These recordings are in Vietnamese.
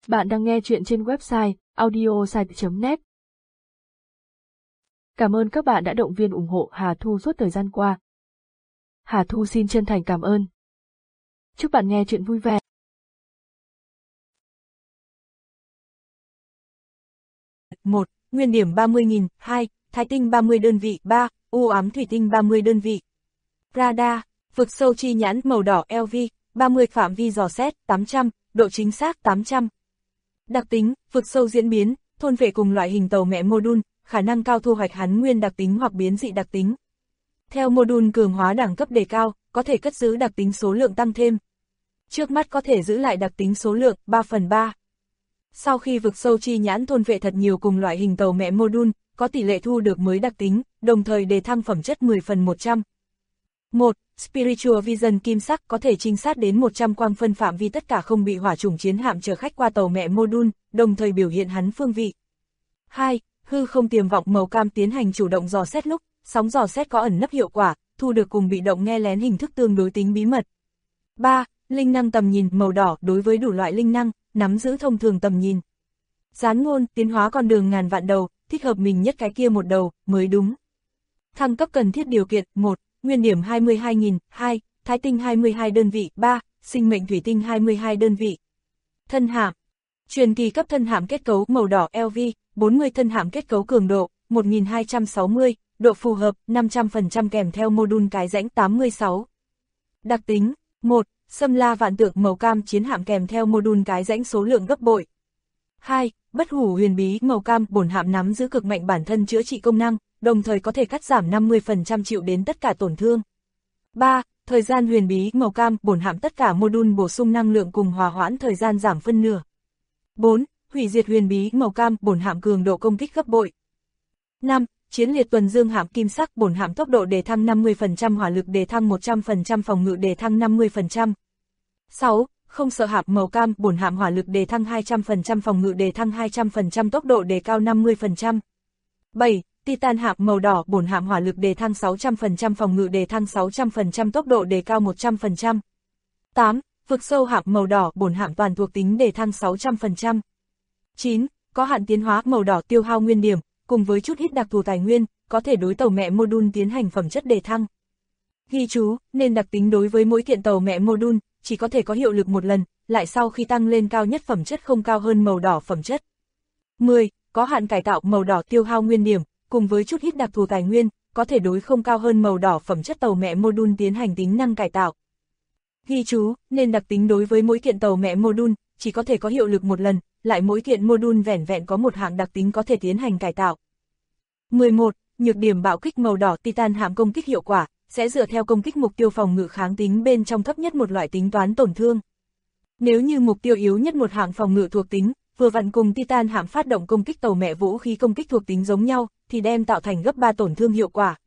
Bạn đang nghe chuyện trên website audiosite.net. Cảm ơn các bạn đã động viên ủng hộ Hà Thu suốt thời gian qua. Hà Thu xin chân thành cảm ơn. Chúc bạn nghe chuyện vui vẻ. 1. Nguyên điểm 30.000. 2. Thái tinh 30 đơn vị. 3. U ám thủy tinh 30 đơn vị. Radar, vực sâu chi nhãn màu đỏ LV, 30 phạm vi dò xét, 800, độ chính xác 800. Đặc tính, vực sâu diễn biến, thôn vệ cùng loại hình tàu mẹ module, khả năng cao thu hoạch hắn nguyên đặc tính hoặc biến dị đặc tính. Theo module cường hóa đẳng cấp đề cao, có thể cất giữ đặc tính số lượng tăng thêm. Trước mắt có thể giữ lại đặc tính số lượng 3/3. Sau khi vực sâu chi nhãn thôn vệ thật nhiều cùng loại hình tàu mẹ module, có tỷ lệ thu được mới đặc tính, đồng thời đề thăng phẩm chất 10/100. 1. Spiritual Vision kim sắc có thể trinh sát đến 100 quang phân phạm vi tất cả không bị hỏa chủng chiến hạm chở khách qua tàu mẹ module, đồng thời biểu hiện hắn phương vị. 2. Hư không tiềm vọng màu cam tiến hành chủ động dò xét lúc, sóng dò xét có ẩn nấp hiệu quả, thu được cùng bị động nghe lén hình thức tương đối tính bí mật. 3. Linh năng tầm nhìn màu đỏ đối với đủ loại linh năng, nắm giữ thông thường tầm nhìn. Gián ngôn, tiến hóa con đường ngàn vạn đầu, thích hợp mình nhất cái kia một đầu, mới đúng. Thăng cấp cần thiết điều kiện. 1. Nguyên điểm 22.000. 2. Thái tinh 22 đơn vị. 3. Sinh mệnh thủy tinh 22 đơn vị. Thân hạm. Truyền kỳ cấp thân hạm kết cấu màu đỏ LV, 40 thân hạm kết cấu cường độ, 1260, độ phù hợp, 500% kèm theo module cái rãnh 86. Đặc tính. 1. Xâm la vạn tượng màu cam chiến hạm kèm theo module cái rãnh số lượng gấp bội. 2. Bất hủ huyền bí màu cam bổn hạm nắm giữ cực mạnh bản thân chữa trị công năng, đồng thời có thể cắt giảm 50% chịu đến tất cả tổn thương. 3. Thời gian huyền bí màu cam bổn hạm tất cả module bổ sung năng lượng cùng hòa hoãn thời gian giảm phân nửa. 4. Hủy diệt huyền bí màu cam bổn hạm cường độ công kích gấp bội. 5. Chiến liệt tuần dương hạm kim sắc bổn hạm tốc độ đề thăng 50%, hỏa lực đề thăng 100%, phòng ngự đề thăng 50%. 6. Không sợ hạm màu cam bổn hạm hỏa lực đề thăng 200%, phòng ngự đề thăng 200%, tốc độ đề cao 50%. 7. Titan hạm màu đỏ bổn hạm hỏa lực đề thăng 600%, phòng ngự đề thăng 600%, tốc độ đề cao 100%. 8. Vực sâu hạm màu đỏ bổn hạm toàn thuộc tính đề thăng 600%. 9. Có hạn tiến hóa màu đỏ tiêu hao nguyên điểm, cùng với chút ít đặc thù tài nguyên, có thể đối tàu mẹ module tiến hành phẩm chất đề thăng. Ghi chú, nên đặc tính đối với mỗi kiện tàu mẹ module, chỉ có thể có hiệu lực một lần, lại sau khi tăng lên cao nhất phẩm chất không cao hơn màu đỏ phẩm chất. 10. Có hạn cải tạo màu đỏ tiêu hao nguyên điểm, cùng với chút ít đặc thù tài nguyên, có thể đối không cao hơn màu đỏ phẩm chất tàu mẹ module tiến hành tính năng cải tạo. Ghi chú, nên đặc tính đối với mỗi kiện tàu mẹ module, chỉ có thể có hiệu lực một lần, lại mỗi kiện module vẻn vẹn có một hạng đặc tính có thể tiến hành cải tạo. 11. Nhược điểm bạo kích màu đỏ Titan hạm công kích hiệu quả, sẽ dựa theo công kích mục tiêu phòng ngự kháng tính bên trong thấp nhất một loại tính toán tổn thương. Nếu như mục tiêu yếu nhất một hạng phòng ngự thuộc tính, vừa vặn cùng Titan hạm phát động công kích tàu mẹ vũ khí công kích thuộc tính giống nhau, thì đem tạo thành gấp 3 tổn thương hiệu quả.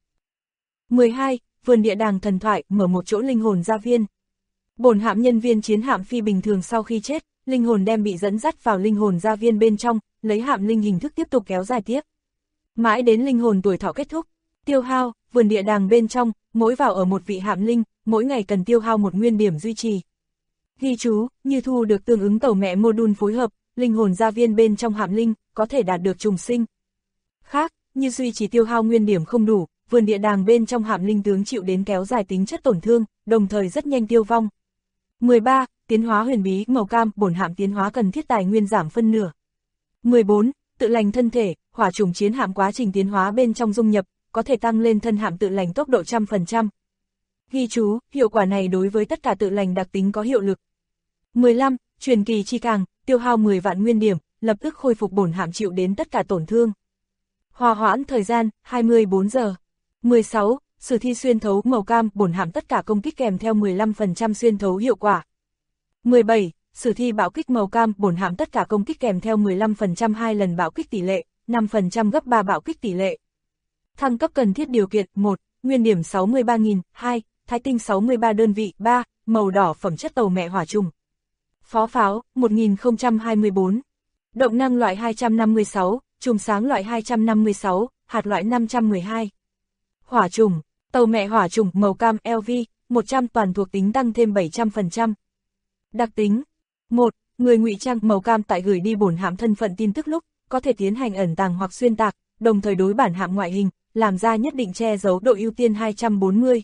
12. Vườn địa đàng thần thoại mở một chỗ linh hồn gia viên. Bổn hạm nhân viên chiến hạm phi bình thường sau khi chết, linh hồn đem bị dẫn dắt vào linh hồn gia viên bên trong, lấy hạm linh hình thức tiếp tục kéo dài tiếp. Mãi đến linh hồn tuổi thọ kết thúc. Tiêu hao, vườn địa đàng bên trong, mỗi vào ở một vị hạm linh, mỗi ngày cần tiêu hao một nguyên điểm duy trì. Ghi chú, như thu được tương ứng tàu mẹ module phối hợp, linh hồn gia viên bên trong hạm linh, có thể đạt được trùng sinh. Khác, như duy trì tiêu hao nguyên điểm không đủ, vườn địa đàng bên trong hạm linh tướng chịu đến kéo dài tính chất tổn thương, đồng thời rất nhanh tiêu vong. 13. Tiến hóa huyền bí màu cam bổn hạm tiến hóa cần thiết tài nguyên giảm phân nửa. 14. Tự lành thân thể, hỏa chủng chiến hạm quá trình tiến hóa bên trong dung nhập, có thể tăng lên thân hạm tự lành tốc độ 100%. Ghi chú, hiệu quả này đối với tất cả tự lành đặc tính có hiệu lực. 15. Truyền kỳ chi càng, tiêu hao 10 vạn nguyên điểm, lập tức khôi phục bổn hạm chịu đến tất cả tổn thương. Hòa hoãn thời gian, 24 giờ. 16. Sử thi xuyên thấu màu cam bổn hạm tất cả công kích kèm theo 15% xuyên thấu hiệu quả. 17. Sử thi bạo kích màu cam bổn hạm tất cả công kích kèm theo 15% 2 lần bạo kích tỷ lệ, 5% gấp 3 bạo kích tỷ lệ. Thăng cấp cần thiết điều kiện. 1. Nguyên điểm 63.000. 2. Thái tinh 63 đơn vị. 3. Màu đỏ phẩm chất tàu mẹ hỏa trùng. Phó pháo 1024. Động năng loại 256, chùm sáng loại 256, hạt loại 512. Hỏa trùng, tàu mẹ hỏa trùng màu cam LV, 100 toàn thuộc tính tăng thêm 700%. Đặc tính. 1. người ngụy trang màu cam tại gửi đi bổn hạm thân phận tin tức lúc, có thể tiến hành ẩn tàng hoặc xuyên tạc, đồng thời đối bản hạm ngoại hình, làm ra nhất định che giấu độ ưu tiên 240.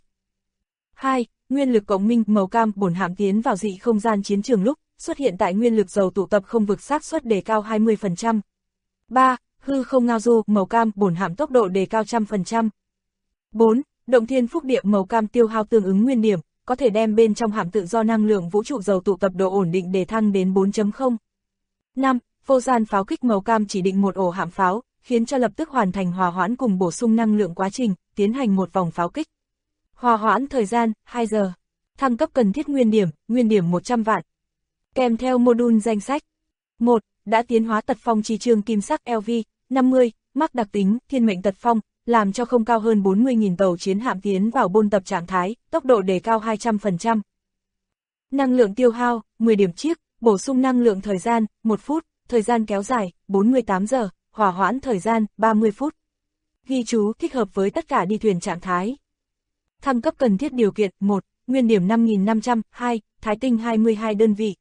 2. Nguyên lực cộng minh màu cam bổn hạm tiến vào dị không gian chiến trường lúc, xuất hiện tại nguyên lực dầu tụ tập không vực xác suất đề cao 20%. 3. Hư không ngao du màu cam bổn hạm tốc độ đề cao 100%. 4. Động thiên phúc địa màu cam tiêu hao tương ứng nguyên điểm, có thể đem bên trong hạm tự do năng lượng vũ trụ dầu tụ tập độ ổn định để thăng đến 4.0. 5. Vô gian pháo kích màu cam chỉ định một ổ hạm pháo, khiến cho lập tức hoàn thành hòa hoãn cùng bổ sung năng lượng quá trình, tiến hành một vòng pháo kích. Hòa hoãn thời gian, 2 giờ. Thăng cấp cần thiết nguyên điểm 100 vạn. Kèm theo module danh sách. 1. Đã tiến hóa tật phong chi chương kim sắc LV, 50, mắc đặc tính, thiên mệnh tật phong, làm cho không cao hơn 40.000 tàu chiến hạm tiến vào bôn tập trạng thái, tốc độ đề cao 200%. Năng lượng tiêu hao, 10 điểm chiếc, bổ sung năng lượng thời gian, 1 phút, thời gian kéo dài, 48 giờ, hỏa hoãn thời gian, 30 phút. Ghi chú thích hợp với tất cả đi thuyền trạng thái. Thăng cấp cần thiết điều kiện, 1. Nguyên điểm 5.500, 2. Thái tinh 22 đơn vị.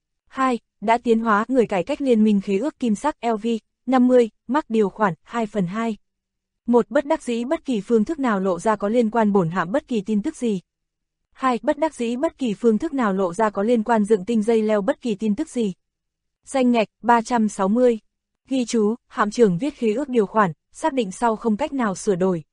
2. Đã tiến hóa người cải cách liên minh khế ước kim sắc LV, 50, mắc điều khoản, 2/2. 1. Bất đắc dĩ bất kỳ phương thức nào lộ ra có liên quan bổn hạm bất kỳ tin tức gì. 2. Bất đắc dĩ bất kỳ phương thức nào lộ ra có liên quan dựng tinh dây leo bất kỳ tin tức gì. Danh ngạch, 360. Ghi chú, hạm trưởng viết khế ước điều khoản, xác định sau không cách nào sửa đổi.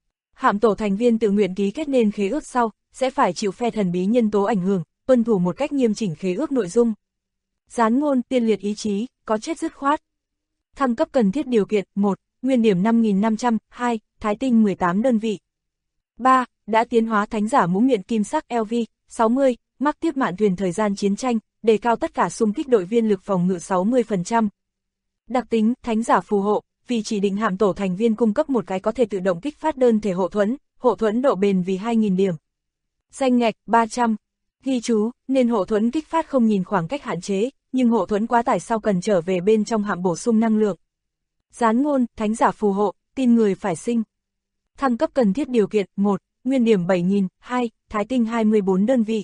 Hạm tổ thành viên tự nguyện ký kết nên khế ước sau, sẽ phải chịu phe thần bí nhân tố ảnh hưởng, tuân thủ một cách nghiêm chỉnh khế ước nội dung. Gián ngôn, tiên liệt ý chí, có chết dứt khoát. Thăng cấp cần thiết điều kiện, 1. Nguyên điểm 5.500, 2. Thái tinh 18 đơn vị. 3. Đã tiến hóa thánh giả mũ miệng kim sắc LV, 60, mắc tiếp mạn thuyền thời gian chiến tranh, đề cao tất cả xung kích đội viên lực phòng ngự 60%. Đặc tính, thánh giả phù hộ, vì chỉ định hạm tổ thành viên cung cấp một cái có thể tự động kích phát đơn thể hộ thuẫn độ bền vì 2.000 điểm. Danh ngạch, 300. Ghi chú, nên hộ thuẫn kích phát không nhìn khoảng cách hạn chế, nhưng hộ thuẫn quá tải sau cần trở về bên trong hạm bổ sung năng lượng. Gián ngôn, thánh giả phù hộ, tin người phải sinh. Thăng cấp cần thiết điều kiện, 1. Nguyên điểm 7.000, 2. Thái tinh 24 đơn vị.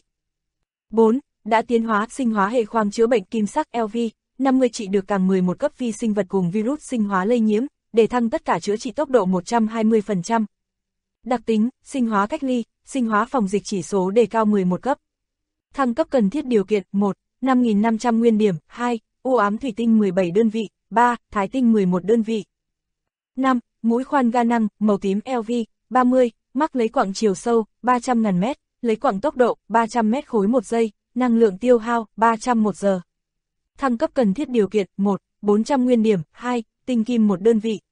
4. Đã tiến hóa sinh hóa hệ khoang chữa bệnh kim sắc LV, 50 trị được càng 11 cấp vi sinh vật cùng virus sinh hóa lây nhiễm, để thăng tất cả chữa trị tốc độ 120%. Đặc tính, sinh hóa cách ly, sinh hóa phòng dịch chỉ số đề cao 11 cấp. Thăng cấp cần thiết điều kiện, 1. 5.500 nguyên điểm, 2. U ám thủy tinh 17 đơn vị, 3. Thái tinh 11 đơn vị. 5. Mũi khoan ga năng, màu tím LV, 30, mắc lấy quặng chiều sâu, 300.000 m, lấy quặng tốc độ, 300 m khối một giây, năng lượng tiêu hao, 300 một giờ. Thăng cấp cần thiết điều kiện, 1. 400 nguyên điểm, 2. Tinh kim 1 đơn vị.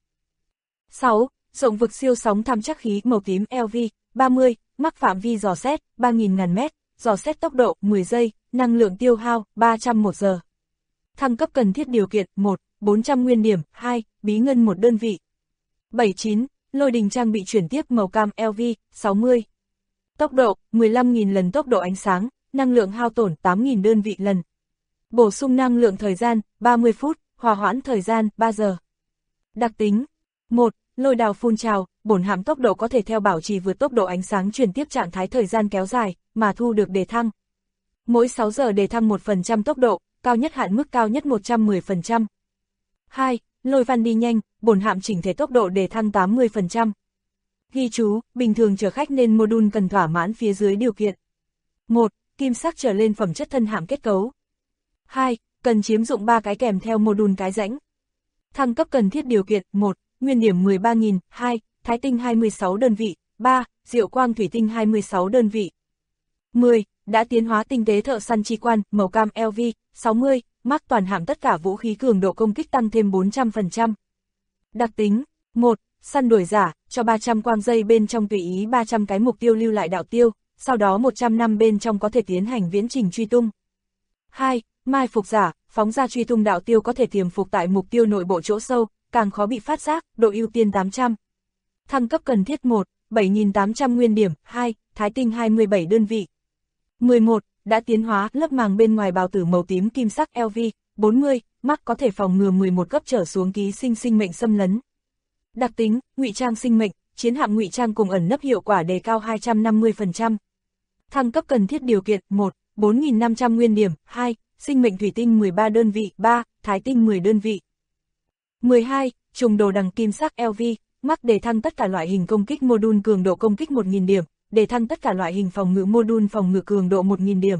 6. Rộng vực siêu sóng tham chắc khí màu tím LV, 30, mắc phạm vi dò xét, 3.000 m, dò xét tốc độ, 10 giây, năng lượng tiêu hao, 300 một giờ. Thăng cấp cần thiết điều kiện, 1. 400 nguyên điểm, 2. Bí ngân 1 đơn vị. 79. Lôi đình trang bị chuyển tiếp màu cam LV, 60. Tốc độ, 15.000 lần tốc độ ánh sáng, năng lượng hao tổn 8.000 đơn vị lần. Bổ sung năng lượng thời gian, 30 phút, hòa hoãn thời gian, 3 giờ. Đặc tính. 1. Lôi đào phun trào, bổn hạm tốc độ có thể theo bảo trì vượt tốc độ ánh sáng chuyển tiếp trạng thái thời gian kéo dài, mà thu được đề thăng. Mỗi 6 giờ đề thăng 1% tốc độ, cao nhất hạn mức cao nhất 110%. 2. Lôi văn đi nhanh, bổn hạm chỉnh thể tốc độ đề thăng 80%. Ghi chú, bình thường chở khách nên module cần thỏa mãn phía dưới điều kiện. 1. Kim sắc trở lên phẩm chất thân hạm kết cấu. 2. Cần chiếm dụng 3 cái kèm theo module cái rãnh. Thăng cấp cần thiết điều kiện, 1. Nguyên điểm 13.000, 2. Thái tinh 26 đơn vị, 3. Diệu quang thủy tinh 26 đơn vị. 10. Đã tiến hóa tinh tế thợ săn chi quan, màu cam LV, 60, mắc toàn hạm tất cả vũ khí cường độ công kích tăng thêm 400%. Đặc tính. 1. Săn đuổi giả, cho 300 quang dây bên trong tùy ý 300 cái mục tiêu lưu lại đạo tiêu, sau đó 100 năm bên trong có thể tiến hành viễn trình truy tung. 2. Mai phục giả, phóng ra truy tung đạo tiêu có thể tiềm phục tại mục tiêu nội bộ chỗ sâu, càng khó bị phát giác, độ ưu tiên 800. Thăng cấp cần thiết 1. 7.800 nguyên điểm, 2. Thái tinh 27 đơn vị. 11. Đã tiến hóa lớp màng bên ngoài bào tử màu tím kim sắc LV, 40, mắc có thể phòng ngừa 11 cấp trở xuống ký sinh sinh mệnh xâm lấn. Đặc tính, ngụy trang sinh mệnh, chiến hạm ngụy trang cùng ẩn nấp hiệu quả đề cao 250%. Thăng cấp cần thiết điều kiện, 1. 4.500 nguyên điểm, 2. sinh mệnh thủy tinh 13 đơn vị, 3, thái tinh 10 đơn vị. 12. Trùng đồ đằng kim sắc LV, mắc đề thăng tất cả loại hình công kích module cường độ công kích 1000 điểm, đề thăng tất cả loại hình phòng ngự module phòng ngự cường độ 1000 điểm.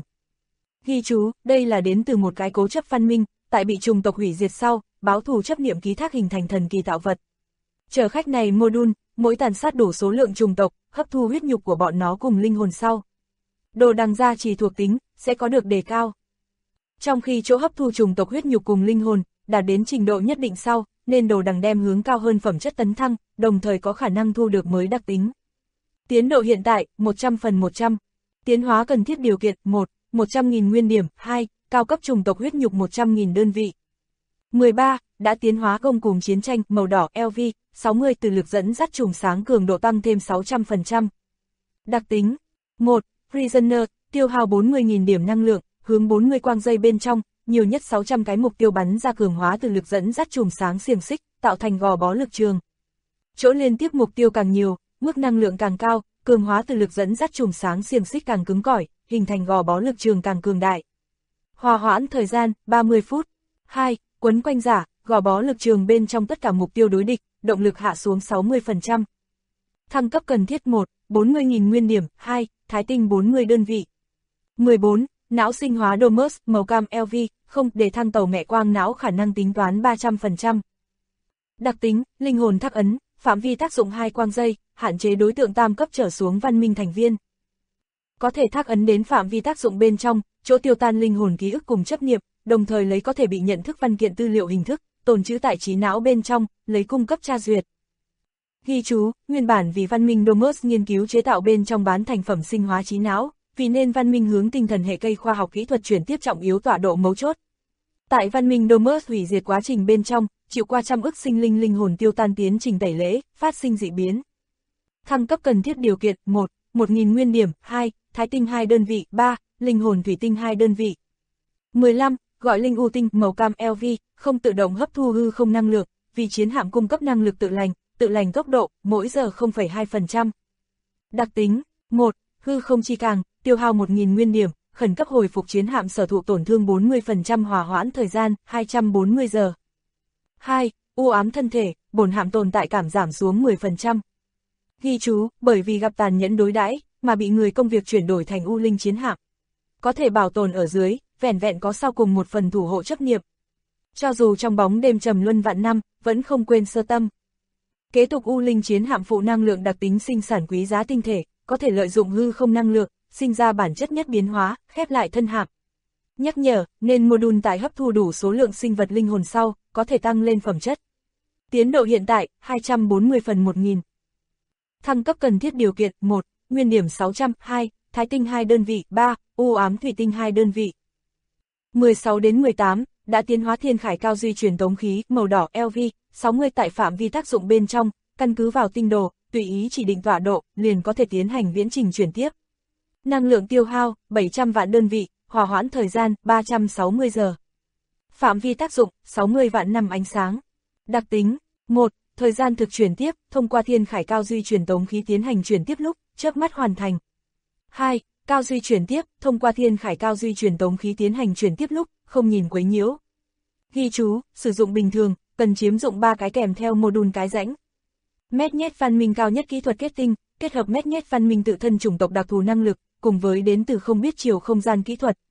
Ghi chú, đây là đến từ một cái cố chấp văn minh, tại bị trùng tộc hủy diệt sau, báo thù chấp niệm ký thác hình thành thần kỳ tạo vật. Chở khách này module, mỗi tàn sát đủ số lượng trùng tộc, hấp thu huyết nhục của bọn nó cùng linh hồn sau. Đồ đằng gia trì thuộc tính, sẽ có được đề cao. Trong khi chỗ hấp thu trùng tộc huyết nhục cùng linh hồn, đạt đến trình độ nhất định sau, nên đồ đằng đem hướng cao hơn phẩm chất tấn thăng, đồng thời có khả năng thu được mới đặc tính. Tiến độ hiện tại, 100/100. Tiến hóa cần thiết điều kiện, 1, 100.000 nguyên điểm, 2, cao cấp trùng tộc huyết nhục 100.000 đơn vị. 13. Đã tiến hóa công cùng chiến tranh, màu đỏ LV, 60 từ lực dẫn dắt trùng sáng cường độ tăng thêm 600%. Đặc tính 1. Prisoner, tiêu hao 40.000 điểm năng lượng, hướng 40 quang dây bên trong, nhiều nhất 600 cái mục tiêu bắn ra cường hóa từ lực dẫn dắt trùng sáng xiềng xích, tạo thành gò bó lực trường. Chỗ liên tiếp mục tiêu càng nhiều, mức năng lượng càng cao, cường hóa từ lực dẫn dắt trùng sáng xiềng xích càng cứng cỏi, hình thành gò bó lực trường càng cường đại. Hòa hoãn thời gian, 30 phút. 2. Quấn quanh giả, gò bó lực trường bên trong tất cả mục tiêu đối địch, động lực hạ xuống 60%. Thăng cấp cần thiết 1, 40.000 nguyên điểm, 2, thái tinh 40 đơn vị. 14. Não sinh hóa Domus, màu cam LV, không để thăng tàu mẹ quang não khả năng tính toán 300%. Đặc tính, linh hồn thác ấn, phạm vi tác dụng 2 quang dây, hạn chế đối tượng tam cấp trở xuống văn minh thành viên. Có thể thác ấn đến phạm vi tác dụng bên trong, chỗ tiêu tan linh hồn ký ức cùng chấp niệm, đồng thời lấy có thể bị nhận thức văn kiện tư liệu hình thức, tồn trữ tại trí não bên trong, lấy cung cấp tra duyệt. Ghi chú, nguyên bản vì văn minh Domus nghiên cứu chế tạo bên trong bán thành phẩm sinh hóa trí não, vì nên văn minh hướng tinh thần hệ cây khoa học kỹ thuật chuyển tiếp trọng yếu tọa độ mấu chốt. Tại văn minh Domus hủy diệt quá trình bên trong, chịu qua trăm ức sinh linh linh hồn tiêu tan tiến trình tẩy lễ, phát sinh dị biến. Thăng cấp cần thiết điều kiện, 1, 1.000 nguyên điểm, 2, thái tinh 2 đơn vị, 3, linh hồn thủy tinh 2 đơn vị. 15. Gọi linh u tinh, màu cam LV, không tự động hấp thu hư không năng lượng, vì chiến hạm cung cấp năng lực tự lành tốc độ, mỗi giờ 0,2%. Đặc tính, 1. Hư không chi càng, tiêu hao 1.000 nguyên điểm, khẩn cấp hồi phục chiến hạm sở thụ tổn thương 40% hòa hoãn thời gian, 240 giờ. 2. U ám thân thể, bổn hạm tồn tại cảm giảm xuống 10%. Ghi chú, bởi vì gặp tàn nhẫn đối đãi mà bị người công việc chuyển đổi thành u linh chiến hạm. Có thể bảo tồn ở dưới, vẻn vẹn có sau cùng một phần thủ hộ chấp niệm. Cho dù trong bóng đêm trầm luân vạn năm, vẫn không quên sơ tâm. Kế tục u linh chiến hạm phụ năng lượng đặc tính sinh sản quý giá tinh thể, có thể lợi dụng hư không năng lượng, sinh ra bản chất nhất biến hóa, khép lại thân hạm. Nhắc nhở, nên module tại hấp thu đủ số lượng sinh vật linh hồn sau, có thể tăng lên phẩm chất. Tiến độ hiện tại, 240/1000. Thăng cấp cần thiết điều kiện, 1, nguyên điểm 600, 2, thái tinh 2 đơn vị, 3, u ám thủy tinh 2 đơn vị. 16 đến 18, đã tiến hóa thiên khải cao duy truyền tống khí, màu đỏ LV, 60 tại phạm vi tác dụng bên trong, căn cứ vào tinh đồ, tùy ý chỉ định tọa độ, liền có thể tiến hành viễn trình chuyển tiếp. Năng lượng tiêu hao, 700 vạn đơn vị, hòa hoãn thời gian, 360 giờ. Phạm vi tác dụng, 60 vạn năm ánh sáng. Đặc tính, 1. Thời gian thực chuyển tiếp, thông qua thiên khải cao duy truyền tống khí tiến hành chuyển tiếp lúc, chớp mắt hoàn thành. 2. Cao duy chuyển tiếp, thông qua thiên khải cao duy truyền tống khí tiến hành chuyển tiếp lúc, không nhìn quấy nhiễu. Ghi chú, sử dụng bình thường, cần chiếm dụng 3 cái kèm theo module cái rãnh. Mét nhét văn minh cao nhất kỹ thuật kết tinh, kết hợp mét nhét văn minh tự thân chủng tộc đặc thù năng lực, cùng với đến từ không biết chiều không gian kỹ thuật.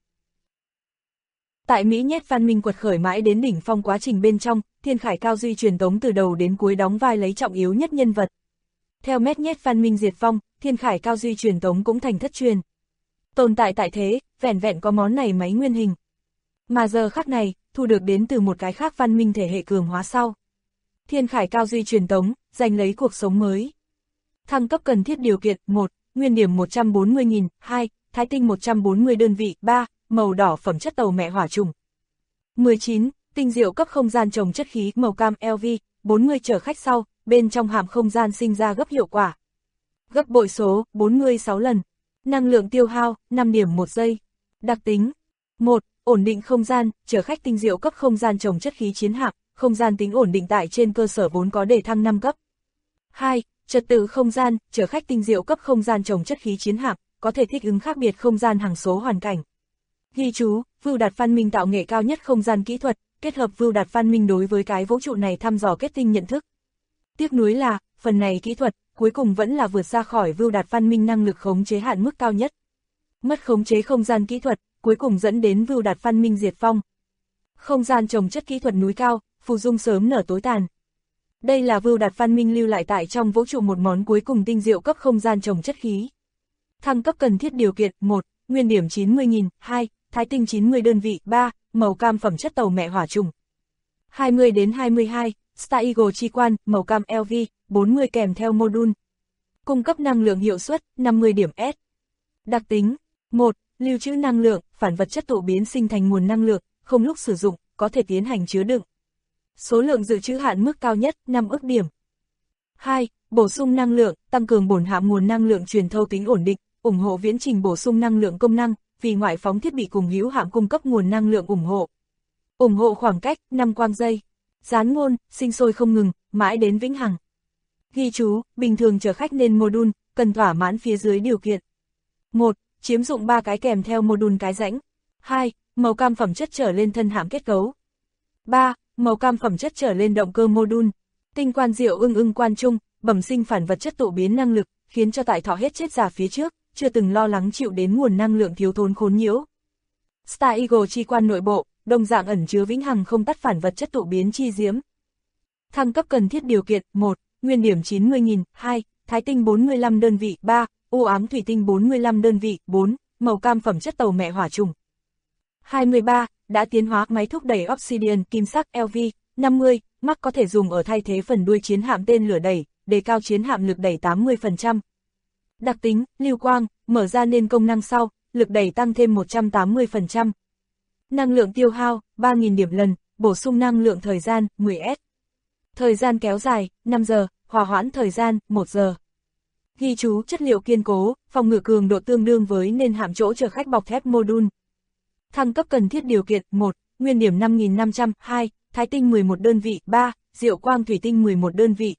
Tại Mỹ nhét văn minh quật khởi mãi đến đỉnh phong quá trình bên trong, thiên khải cao duy truyền tống từ đầu đến cuối đóng vai lấy trọng yếu nhất nhân vật. Theo mét nhét văn minh diệt vong, thiên khải cao duy truyền tống cũng thành thất truyền. Tồn tại tại thế, vẻn vẹn có món này máy nguyên hình. Mà giờ khắc này, thu được đến từ một cái khác văn minh thể hệ cường hóa sau. Thiên khải cao duy truyền tống, giành lấy cuộc sống mới. Thăng cấp cần thiết điều kiện, 1, nguyên điểm 140.000, 2, thái tinh 140 đơn vị, 3, màu đỏ phẩm chất tàu mẹ hỏa trùng. 19, tinh diệu cấp không gian trồng chất khí, màu cam LV, 40 chở khách sau, bên trong hàm không gian sinh ra gấp hiệu quả. Gấp bội số, 46 lần. Năng lượng tiêu hao, 5 điểm 1 giây. Đặc tính, 1, ổn định không gian, chở khách tinh diệu cấp không gian trồng chất khí chiến hạm, không gian tính ổn định tại trên cơ sở vốn có để thăng 5 cấp. 2, trật tự không gian, chở khách tinh diệu cấp không gian trồng chất khí chiến hạm, có thể thích ứng khác biệt không gian hằng số hoàn cảnh. Ghi chú, Vưu Đạt Văn Minh tạo nghệ cao nhất không gian kỹ thuật, kết hợp Vưu Đạt Văn Minh đối với cái vũ trụ này thăm dò kết tinh nhận thức. Tiếc nuối là, phần này kỹ thuật, cuối cùng vẫn là vượt ra khỏi Vưu Đạt Văn Minh năng lực khống chế hạn mức cao nhất. Mất khống chế không gian kỹ thuật, cuối cùng dẫn đến Vưu Đạt Văn Minh diệt vong. Không gian trồng chất kỹ thuật núi cao, phù dung sớm nở tối tàn. Đây là Vưu Đạt Văn Minh lưu lại tại trong vũ trụ một món cuối cùng tinh diệu cấp không gian trồng chất khí. Thăng cấp cần thiết điều kiện: 1. Nguyên điểm 90.000, 2. Thái tinh 90 đơn vị, 3. Màu cam phẩm chất tàu mẹ hỏa trùng. 20 đến 22, Star Eagle chi quan, màu cam LV, 40 kèm theo module. Cung cấp năng lượng hiệu suất, 50 điểm S. Đặc tính: 1. Lưu trữ năng lượng, phản vật chất tụ biến sinh thành nguồn năng lượng, không lúc sử dụng, có thể tiến hành chứa đựng. Số lượng dự trữ hạn mức cao nhất, 5 ức điểm. 2. Bổ sung năng lượng, tăng cường bổn hạm nguồn năng lượng truyền thâu tính ổn định, ủng hộ viễn trình bổ sung năng lượng công năng, vì ngoại phóng thiết bị cùng hữu hạm cung cấp nguồn năng lượng ủng hộ. Ủng hộ khoảng cách, 5 quang giây. Gián ngôn, sinh sôi không ngừng, mãi đến vĩnh hằng. Ghi chú, bình thường chở khách lên module, cần thỏa mãn phía dưới điều kiện. 1. Chiếm dụng 3 cái kèm theo module cái rãnh. 2. Màu cam phẩm chất trở lên thân hạm kết cấu. 3. Màu cam phẩm chất trở lên động cơ module. Tinh quan diệu ưng quan trung, bẩm sinh phản vật chất tụ biến năng lực, khiến cho tại thọ hết chết già phía trước, chưa từng lo lắng chịu đến nguồn năng lượng thiếu thốn khốn nhiễu. Star Eagle chi quan nội bộ, đồng dạng ẩn chứa vĩnh hằng không tắt phản vật chất tụ biến chi diễm. Thăng cấp cần thiết điều kiện: 1. Nguyên điểm 90.000, 2. Thái tinh 45 đơn vị, 3. U ám thủy tinh 45 đơn vị, 4. Màu cam phẩm chất tàu mẹ hỏa trùng. 23. Đã tiến hóa máy thúc đẩy Obsidian kim sắc LV, 50, mắc có thể dùng ở thay thế phần đuôi chiến hạm tên lửa đẩy, đề cao chiến hạm lực đẩy 80%. Đặc tính: lưu quang, mở ra nên công năng sau, lực đẩy tăng thêm 180%. Năng lượng tiêu hao, 3.000 điểm lần, bổ sung năng lượng thời gian, 10S. Thời gian kéo dài, 5 giờ, hòa hoãn thời gian, 1 giờ. Ghi chú: chất liệu kiên cố, phòng ngự cường độ tương đương với nên hạm chỗ chở khách bọc thép module. Thăng cấp cần thiết điều kiện: 1. Nguyên điểm 5.500, 2. Thái tinh 11 đơn vị, 3. Diệu quang thủy tinh 11 đơn vị.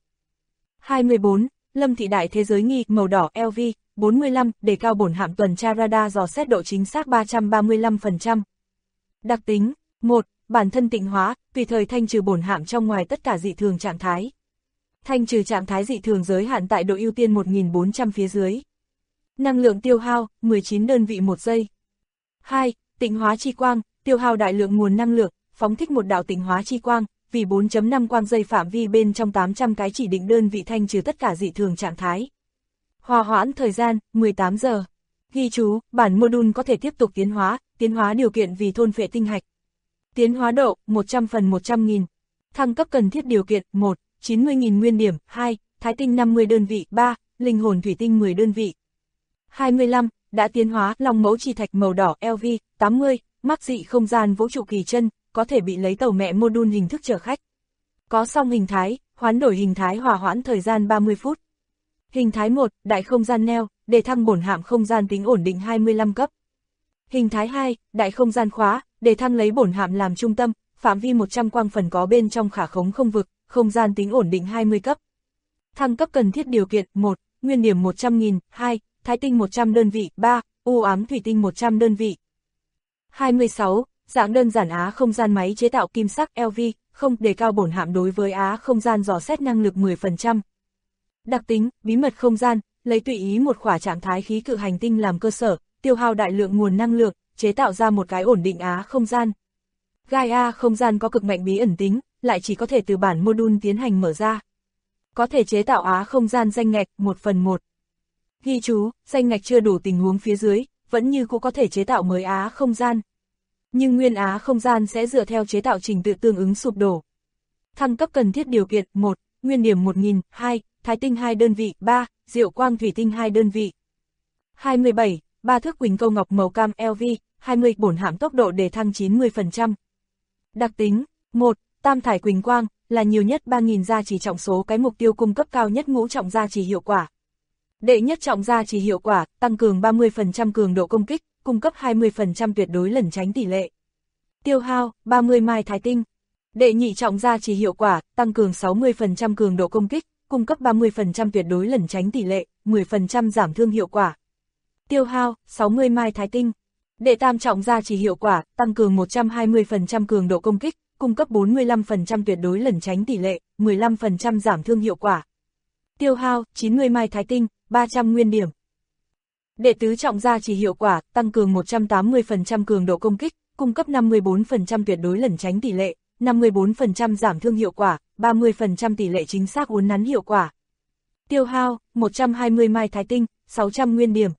24. Lâm thị đại thế giới nghi, màu đỏ LV, 45, đề cao bổn hạm tuần tra radar dò xét độ chính xác 335%. Đặc tính: 1. Bản thân tịnh hóa, tùy thời thanh trừ bổn hạm trong ngoài tất cả dị thường trạng thái. Thanh trừ trạng thái dị thường giới hạn tại độ ưu tiên 1400 phía dưới. Năng lượng tiêu hao, 19 đơn vị 1 giây. 2. Tịnh hóa chi quang, tiêu hao đại lượng nguồn năng lượng, phóng thích một đạo tịnh hóa chi quang, vì 4.5 quang giây phạm vi bên trong 800 cái chỉ định đơn vị thanh trừ tất cả dị thường trạng thái. Hòa hoãn thời gian, 18 giờ. Ghi chú, bản module có thể tiếp tục tiến hóa điều kiện vì thôn phệ tinh hạch. Tiến hóa độ, 100 phần 100.000. Thăng cấp cần thiết điều kiện: 1. 90.000 nguyên điểm, 2. Thái tinh 50 đơn vị, 3. Linh hồn thủy tinh 10 đơn vị. 25. Đã tiến hóa, long mẫu chi thạch màu đỏ LV, 80, mắc dị không gian vũ trụ kỳ chân, có thể bị lấy tàu mẹ module hình thức chở khách. Có song hình thái, hoán đổi hình thái hòa hoãn thời gian 30 phút. Hình thái 1, đại không gian neo, để thăng bổn hạm không gian tính ổn định 25 cấp. Hình thái 2, đại không gian khóa, để thăng lấy bổn hạm làm trung tâm, phạm vi 100 quang phần có bên trong khả khống không vực, không gian tính ổn định 20 cấp. Thăng cấp cần thiết điều kiện: 1. Nguyên điểm 100.000, 2. Thái tinh 100 đơn vị, 3. U ám thủy tinh 100 đơn vị. 26. Dạng đơn giản á không gian máy chế tạo kim sắc LV, không, đề cao bổn hạm đối với á không gian dò xét năng lực 10%. Đặc tính: bí mật không gian, lấy tùy ý một khỏa trạng thái khí cự hành tinh làm cơ sở, tiêu hao đại lượng nguồn năng lượng, chế tạo ra một cái ổn định á không gian. Gaia không gian có cực mạnh bí ẩn tính, lại chỉ có thể từ bản module tiến hành mở ra. Có thể chế tạo á không gian danh ngạch 1/1. Ghi chú, danh ngạch chưa đủ tình huống phía dưới, vẫn như cũng có thể chế tạo mới á không gian. Nhưng nguyên á không gian sẽ dựa theo chế tạo trình tự tương ứng sụp đổ. Thăng cấp cần thiết điều kiện: 1. Nguyên điểm 1000, 2. Thái tinh 2 đơn vị, 3. Diệu quang thủy tinh 2 đơn vị. 27. 3 thước quỳnh câu ngọc màu cam LV, 20, bổn hạm tốc độ đề thăng 90%. Đặc tính: 1. Tam thải quỳnh quang, là nhiều nhất 3000 gia trì trọng số cái mục tiêu cung cấp cao nhất ngũ trọng gia trì hiệu quả. Đệ nhất trọng gia trì hiệu quả, tăng cường 30% cường độ công kích, cung cấp 20% tuyệt đối lẩn tránh tỷ lệ. Tiêu hao, 30 mai thái tinh. Đệ nhị trọng gia trì hiệu quả, tăng cường 60% cường độ công kích, cung cấp 30% tuyệt đối lẩn tránh tỷ lệ, 10% giảm thương hiệu quả. Tiêu hao, 60 mai thái tinh. Đệ tam trọng gia trì hiệu quả, tăng cường 120% cường độ công kích, cung cấp 45% tuyệt đối lẩn tránh tỷ lệ, 15% giảm thương hiệu quả. Tiêu hao, 90 mai thái tinh, 300 nguyên điểm. Đệ tứ trọng gia trì hiệu quả, tăng cường 180% cường độ công kích, cung cấp 54% tuyệt đối lẩn tránh tỷ lệ, 54% giảm thương hiệu quả, 30% tỷ lệ chính xác uốn nắn hiệu quả. Tiêu hao, 120 mai thái tinh, 600 nguyên điểm.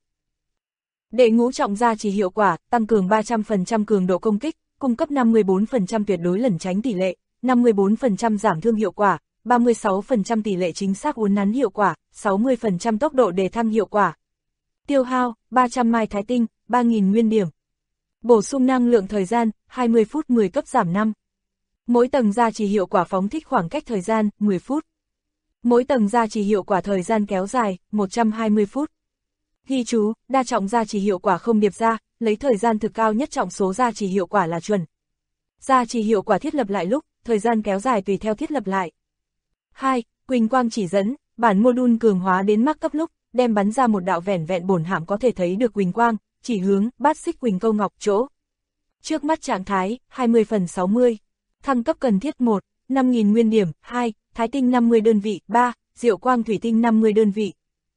Đệ ngũ trọng gia trì hiệu quả, tăng cường 300% cường độ công kích, cung cấp 54% tuyệt đối lẩn tránh tỷ lệ, 54% giảm thương hiệu quả, 36% tỷ lệ chính xác uốn nắn hiệu quả, 60% tốc độ đề thăng hiệu quả. Tiêu hao, 300 mai thái tinh, 3.000 nguyên điểm. Bổ sung năng lượng thời gian, 20 phút 10 cấp giảm 5. Mỗi tầng gia trì hiệu quả phóng thích khoảng cách thời gian, 10 phút. Mỗi tầng gia trì hiệu quả thời gian kéo dài, 120 phút. Ghi chú, đa trọng gia trì hiệu quả không điệp ra, lấy thời gian thực cao nhất trọng số gia trì hiệu quả là chuẩn. Gia trì hiệu quả thiết lập lại lúc, thời gian kéo dài tùy theo thiết lập lại. 2. Quỳnh quang chỉ dẫn, bản module cường hóa đến max cấp lúc, đem bắn ra một đạo vẻn vẹn bổn hạm có thể thấy được quỳnh quang, chỉ hướng, bát xích quỳnh câu ngọc chỗ. Trước mắt trạng thái, 20/60. Thăng cấp cần thiết 1, 5.000 nguyên điểm, 2, thái tinh 50 đơn vị, 3, diệu quang thủy tinh 50 đơn vị.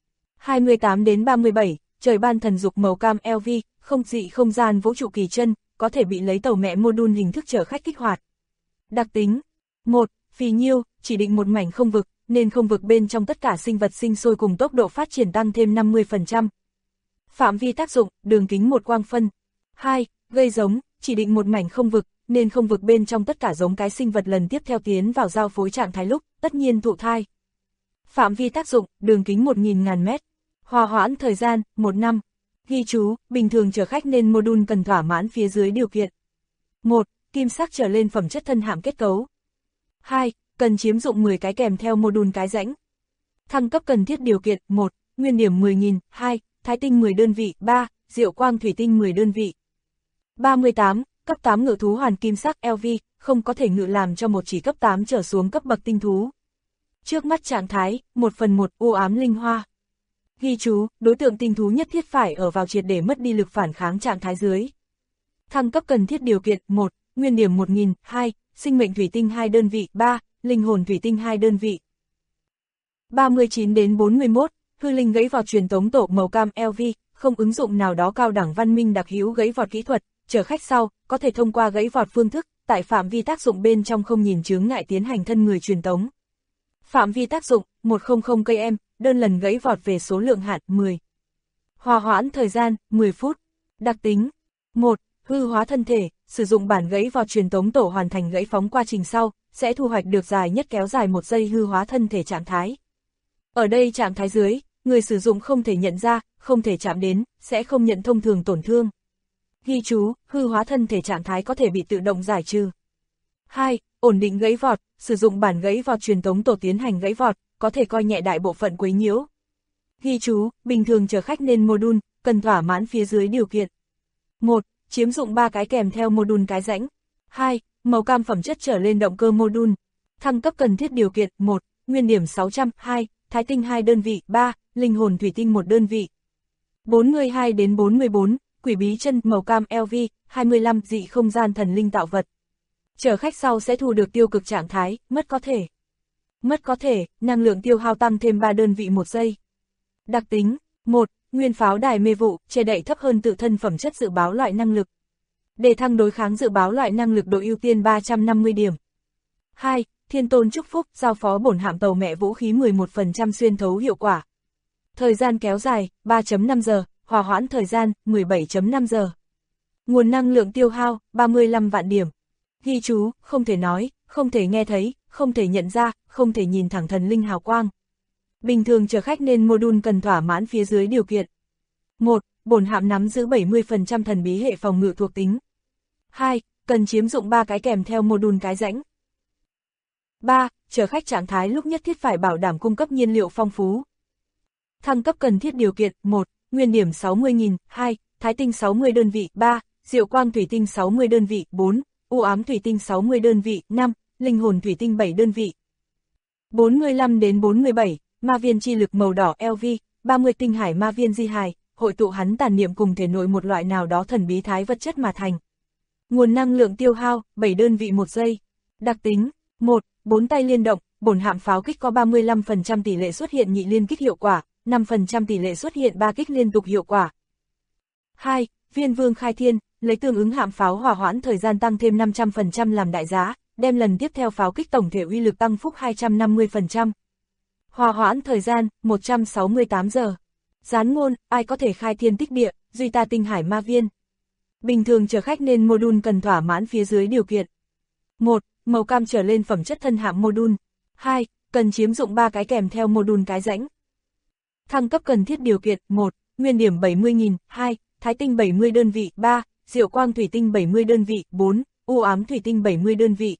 28 đến 37, trời ban thần dục màu cam LV, không dị không gian vũ trụ kỳ chân, có thể bị lấy tàu mẹ module hình thức chở khách kích hoạt. Đặc tính 1. Phì nhiêu, chỉ định một mảnh không vực, nên không vực bên trong tất cả sinh vật sinh sôi cùng tốc độ phát triển tăng thêm 50%. Phạm vi tác dụng, đường kính một quang phân. 2. Gây giống, chỉ định một mảnh không vực, nên không vực bên trong tất cả giống cái sinh vật lần tiếp theo tiến vào giao phối trạng thái lúc, tất nhiên thụ thai. Phạm vi tác dụng, đường kính 1.000 mét. Hòa hoãn thời gian, 1 năm. Ghi chú, bình thường chở khách nên module cần thỏa mãn phía dưới điều kiện. 1. Kim sắc trở lên phẩm chất thân hạm kết cấu. 2. Cần chiếm dụng 10 cái kèm theo module cái rãnh. Thăng cấp cần thiết điều kiện, 1. Nguyên điểm 10.000, 2. Thái tinh 10 đơn vị, 3. Diệu quang thủy tinh 10 đơn vị. 38. Cấp 8 ngự thú hoàn kim sắc LV, không có thể ngự làm cho một chỉ cấp 8 trở xuống cấp bậc tinh thú. Trước mắt trạng thái, 1/1 u ám linh hoa. Ghi chú, đối tượng tinh thú nhất thiết phải ở vào triệt để mất đi lực phản kháng trạng thái dưới. Thăng cấp cần thiết điều kiện, 1. Nguyên điểm 1.000, 2. Sinh mệnh thủy tinh 2 đơn vị, 3. Linh hồn thủy tinh 2 đơn vị. 39 đến 41, hư linh gãy vọt truyền tống tổ màu cam LV, không ứng dụng nào đó cao đẳng văn minh đặc hữu gãy vọt kỹ thuật, chở khách sau, có thể thông qua gãy vọt phương thức, tại phạm vi tác dụng bên trong không nhìn chướng ngại tiến hành thân người truyền tống. Phạm vi tác dụng, 100 km, đơn lần gãy vọt về số lượng hạn, 10. Hòa hoãn thời gian, 10 phút. Đặc tính 1. Hư hóa thân thể, sử dụng bản gãy vọt truyền tống tổ hoàn thành gãy phóng quá trình sau, sẽ thu hoạch được dài nhất kéo dài 1 giây hư hóa thân thể trạng thái. Ở đây trạng thái dưới, người sử dụng không thể nhận ra, không thể chạm đến, sẽ không nhận thông thường tổn thương. Ghi chú, hư hóa thân thể trạng thái có thể bị tự động giải trừ. 2. Ổn định gãy vọt, sử dụng bản gãy vọt truyền tống tổ tiến hành gãy vọt, có thể coi nhẹ đại bộ phận quấy nhiễu. Ghi chú, bình thường chở khách nên module, cần thỏa mãn phía dưới điều kiện. 1. Chiếm dụng 3 cái kèm theo module cái rãnh. 2. Màu cam phẩm chất trở lên động cơ module. Thăng cấp cần thiết điều kiện, 1. Nguyên điểm 600, 2. Thái tinh 2 đơn vị, 3. Linh hồn thủy tinh 1 đơn vị. 42 đến 44, quỷ bí chân màu cam LV, 25 dị không gian thần linh tạo vật. Chở khách sau sẽ thu được tiêu cực trạng thái, mất có thể. Mất có thể, năng lượng tiêu hao tăng thêm 3 đơn vị 1 giây. Đặc tính 1. Nguyên pháo đài mê vụ, che đậy thấp hơn tự thân phẩm chất dự báo loại năng lực. Đề thăng đối kháng dự báo loại năng lực độ ưu tiên 350 điểm. 2. Thiên tôn chúc phúc, giao phó bổn hạm tàu mẹ vũ khí 11% xuyên thấu hiệu quả. Thời gian kéo dài, 3.5 giờ, hòa hoãn thời gian, 17.5 giờ. Nguồn năng lượng tiêu hao, 35 vạn điểm. Ghi chú, không thể nói, không thể nghe thấy, không thể nhận ra, không thể nhìn thẳng thần linh hào quang. Bình thường chở khách nên module cần thỏa mãn phía dưới điều kiện. 1. Bổn hạm nắm giữ 70% thần bí hệ phòng ngự thuộc tính. 2. Cần chiếm dụng 3 cái kèm theo module cái rãnh. 3. Chở khách trạng thái lúc nhất thiết phải bảo đảm cung cấp nhiên liệu phong phú. Thăng cấp cần thiết điều kiện, 1. Nguyên điểm 60.000, 2. Thái tinh 60 đơn vị, 3. Diệu quang thủy tinh 60 đơn vị, 4. U ám thủy tinh 60 đơn vị, 5. Linh hồn thủy tinh 7 đơn vị. 45 đến 47, ma viên chi lực màu đỏ LV, 30 tinh hải ma viên di hài, hội tụ hắn tàn niệm cùng thể nội một loại nào đó thần bí thái vật chất mà thành. Nguồn năng lượng tiêu hao, 7 đơn vị 1 giây. Đặc tính, 1. 4 tay liên động, bổn hạm pháo kích có 35% tỷ lệ xuất hiện nhị liên kích hiệu quả, 5% tỷ lệ xuất hiện 3 kích liên tục hiệu quả. 2. Viên vương khai thiên, lấy tương ứng hạm pháo hỏa hoãn thời gian tăng thêm 500% làm đại giá, đem lần tiếp theo pháo kích tổng thể uy lực tăng phúc 250%. Hỏa hoãn thời gian, 168 giờ. Gián ngôn, ai có thể khai thiên tích địa, duy ta tinh hải ma viên. Bình thường chở khách nên module cần thỏa mãn phía dưới điều kiện. 1. Màu cam trở lên phẩm chất thân hạm module. 2. Cần chiếm dụng 3 cái kèm theo module cái rãnh. Thăng cấp cần thiết điều kiện. 1. Nguyên điểm 70.000. 2. Thái tinh 70 đơn vị. 3. Diệu quang thủy tinh 70 đơn vị. 4. U ám thủy tinh 70 đơn vị.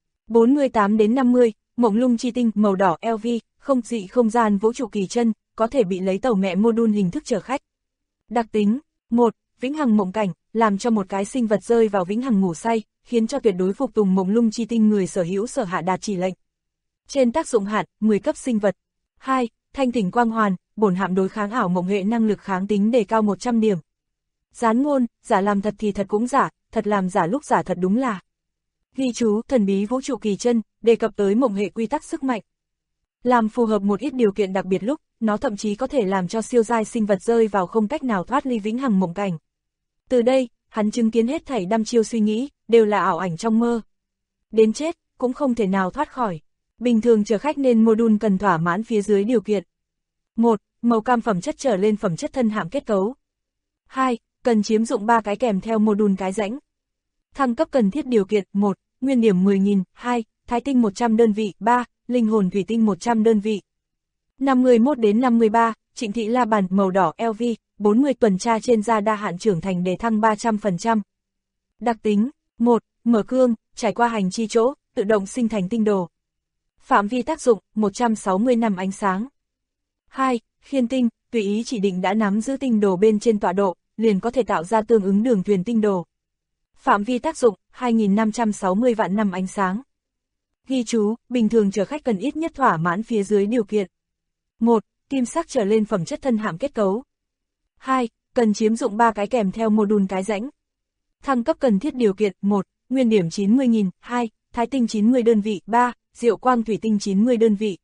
48 đến 50. Mộng lung chi tinh màu đỏ LV, không dị không gian vũ trụ kỳ chân, có thể bị lấy tàu mẹ module hình thức chở khách. Đặc tính. 1. Vĩnh hằng mộng cảnh, làm cho một cái sinh vật rơi vào vĩnh hằng ngủ say, khiến cho tuyệt đối phục tùng mộng lung chi tinh người sở hữu sở hạ đạt chỉ lệnh. Trên tác dụng hạn, 10 cấp sinh vật. 2. Thanh tỉnh quang hoàn, bổn hạm đối kháng ảo mộng hệ năng lực kháng tính đề cao 100 điểm. Gián ngôn, giả làm thật thì thật cũng giả, thật làm giả lúc giả thật đúng là. Ghi chú, thần bí vũ trụ kỳ chân, đề cập tới mộng hệ quy tắc sức mạnh. Làm phù hợp một ít điều kiện đặc biệt lúc, nó thậm chí có thể làm cho siêu giai sinh vật rơi vào không cách nào thoát ly vĩnh hằng mộng cảnh. Từ đây, hắn chứng kiến hết thảy đăm chiêu suy nghĩ, đều là ảo ảnh trong mơ. Đến chết, cũng không thể nào thoát khỏi. Bình thường chở khách nên module cần thỏa mãn phía dưới điều kiện. 1. Màu cam phẩm chất trở lên phẩm chất thân hạm kết cấu. 2. Cần chiếm dụng 3 cái kèm theo module cái rãnh. Thăng cấp cần thiết điều kiện. 1. Nguyên điểm 10.000. 2. Thái tinh 100 đơn vị. 3. Linh hồn thủy tinh 100 đơn vị. 51 đến 53. Trịnh thị la bàn màu đỏ LV, 40 tuần tra trên da đa hạn trưởng thành đề thăng 300%. Đặc tính. 1. Mở cương, trải qua hành chi chỗ, tự động sinh thành tinh đồ. Phạm vi tác dụng, 160 năm ánh sáng. 2. Khiên tinh, tùy ý chỉ định đã nắm giữ tinh đồ bên trên tọa độ, liền có thể tạo ra tương ứng đường thuyền tinh đồ. Phạm vi tác dụng, 2.560 vạn năm ánh sáng. Ghi chú, bình thường chở khách cần ít nhất thỏa mãn phía dưới điều kiện. 1. Kim sắc trở lên phẩm chất thân hạm kết cấu. 2. Cần chiếm dụng 3 cái kèm theo module cái rãnh. Thăng cấp cần thiết điều kiện. 1. Nguyên điểm 90.000. 2. Thái tinh 90 đơn vị. 3. Diệu quang thủy tinh 90 đơn vị.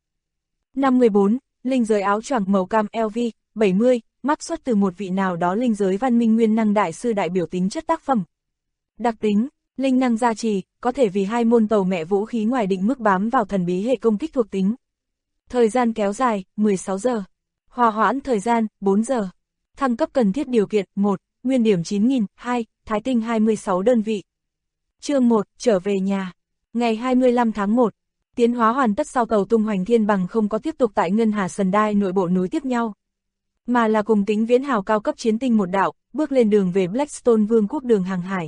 54. Linh giới áo choàng màu cam LV, 70, mắc xuất từ một vị nào đó linh giới văn minh nguyên năng đại sư đại biểu tính chất tác phẩm. Đặc tính, linh năng gia trì, có thể vì 2 môn tàu mẹ vũ khí ngoài định mức bám vào thần bí hệ công kích thuộc tính. Thời gian kéo dài, 16 giờ. Hòa hoãn thời gian, 4 giờ. Thăng cấp cần thiết điều kiện. 1. Nguyên điểm 9.000. 2. Thái tinh 26 đơn vị. Chương 1. Trở về nhà. Ngày 25 tháng 1. Tiến hóa hoàn tất sau tàu tung hoành thiên bằng không có tiếp tục tại Ngân Hà Sần Đai nội bộ nối tiếp nhau, mà là cùng Tĩnh Viễn Hào cao cấp chiến tinh một đạo, bước lên đường về Blackstone Vương quốc đường hàng hải.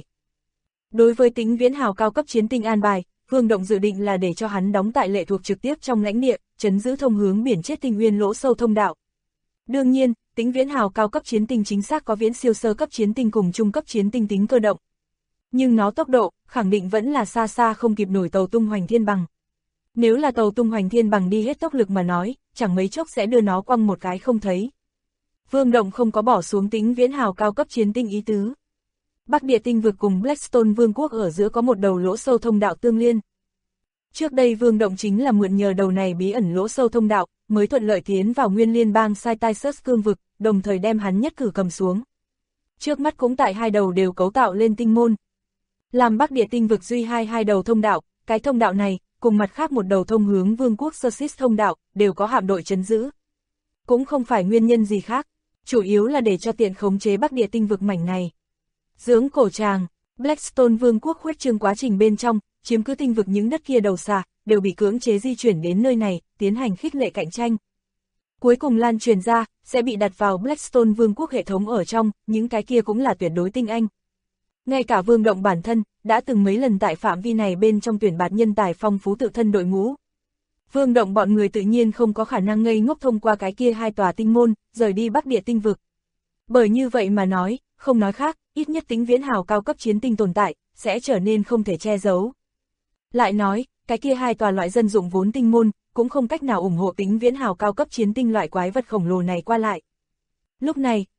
Đối với Tĩnh Viễn Hào cao cấp chiến tinh an bài, Vương Động dự định là để cho hắn đóng tại lệ thuộc trực tiếp trong lãnh địa, trấn giữ thông hướng biển chết tinh uyên lỗ sâu thông đạo. Đương nhiên, Tĩnh Viễn Hào cao cấp chiến tinh chính xác có viễn siêu sơ cấp chiến tinh cùng trung cấp chiến tinh tính cơ động. Nhưng nó tốc độ, khẳng định vẫn là xa xa không kịp nổi tàu tung hoành thiên bằng. Nếu là tàu tung hoành thiên bằng đi hết tốc lực mà nói, chẳng mấy chốc sẽ đưa nó quăng một cái không thấy. Vương Động không có bỏ xuống Tĩnh Viễn Hào cao cấp chiến tinh ý tứ. Bắc Địa tinh vực cùng Blackstone Vương quốc ở giữa có một đầu lỗ sâu thông đạo tương liên. Trước đây Vương Động chính là mượn nhờ đầu này bí ẩn lỗ sâu thông đạo, mới thuận lợi tiến vào nguyên liên bang Saitaisus cương vực, đồng thời đem hắn nhất cử cầm xuống. Trước mắt cũng tại 2 đầu đều cấu tạo lên tinh môn. Làm Bắc Địa tinh vực duy hai đầu thông đạo, cái thông đạo này, cùng mặt khác một đầu thông hướng Vương quốc Sursis thông đạo, đều có hạm đội trấn giữ. Cũng không phải nguyên nhân gì khác, chủ yếu là để cho tiện khống chế Bắc Địa tinh vực mảnh này. Dưỡng cổ tràng, Blackstone Vương quốc khuyết trương quá trình bên trong, chiếm cứ tinh vực những đất kia đầu xa, đều bị cưỡng chế di chuyển đến nơi này, tiến hành khích lệ cạnh tranh. Cuối cùng lan truyền ra, sẽ bị đặt vào Blackstone Vương quốc hệ thống ở trong, những cái kia cũng là tuyệt đối tinh anh. Ngay cả Vương Động bản thân, đã từng mấy lần tại phạm vi này bên trong tuyển bạt nhân tài phong phú tự thân đội ngũ. Vương Động bọn người tự nhiên không có khả năng ngây ngốc thông qua cái kia 2 tòa tinh môn, rời đi Bắc Địa tinh vực. Bởi như vậy mà nói, không nói khác, ít nhất Tĩnh Viễn Hào cao cấp chiến tinh tồn tại, sẽ trở nên không thể che giấu. Lại nói, cái kia 2 tòa loại dân dụng vốn tinh môn, cũng không cách nào ủng hộ Tĩnh Viễn Hào cao cấp chiến tinh loại quái vật khổng lồ này qua lại. Lúc này,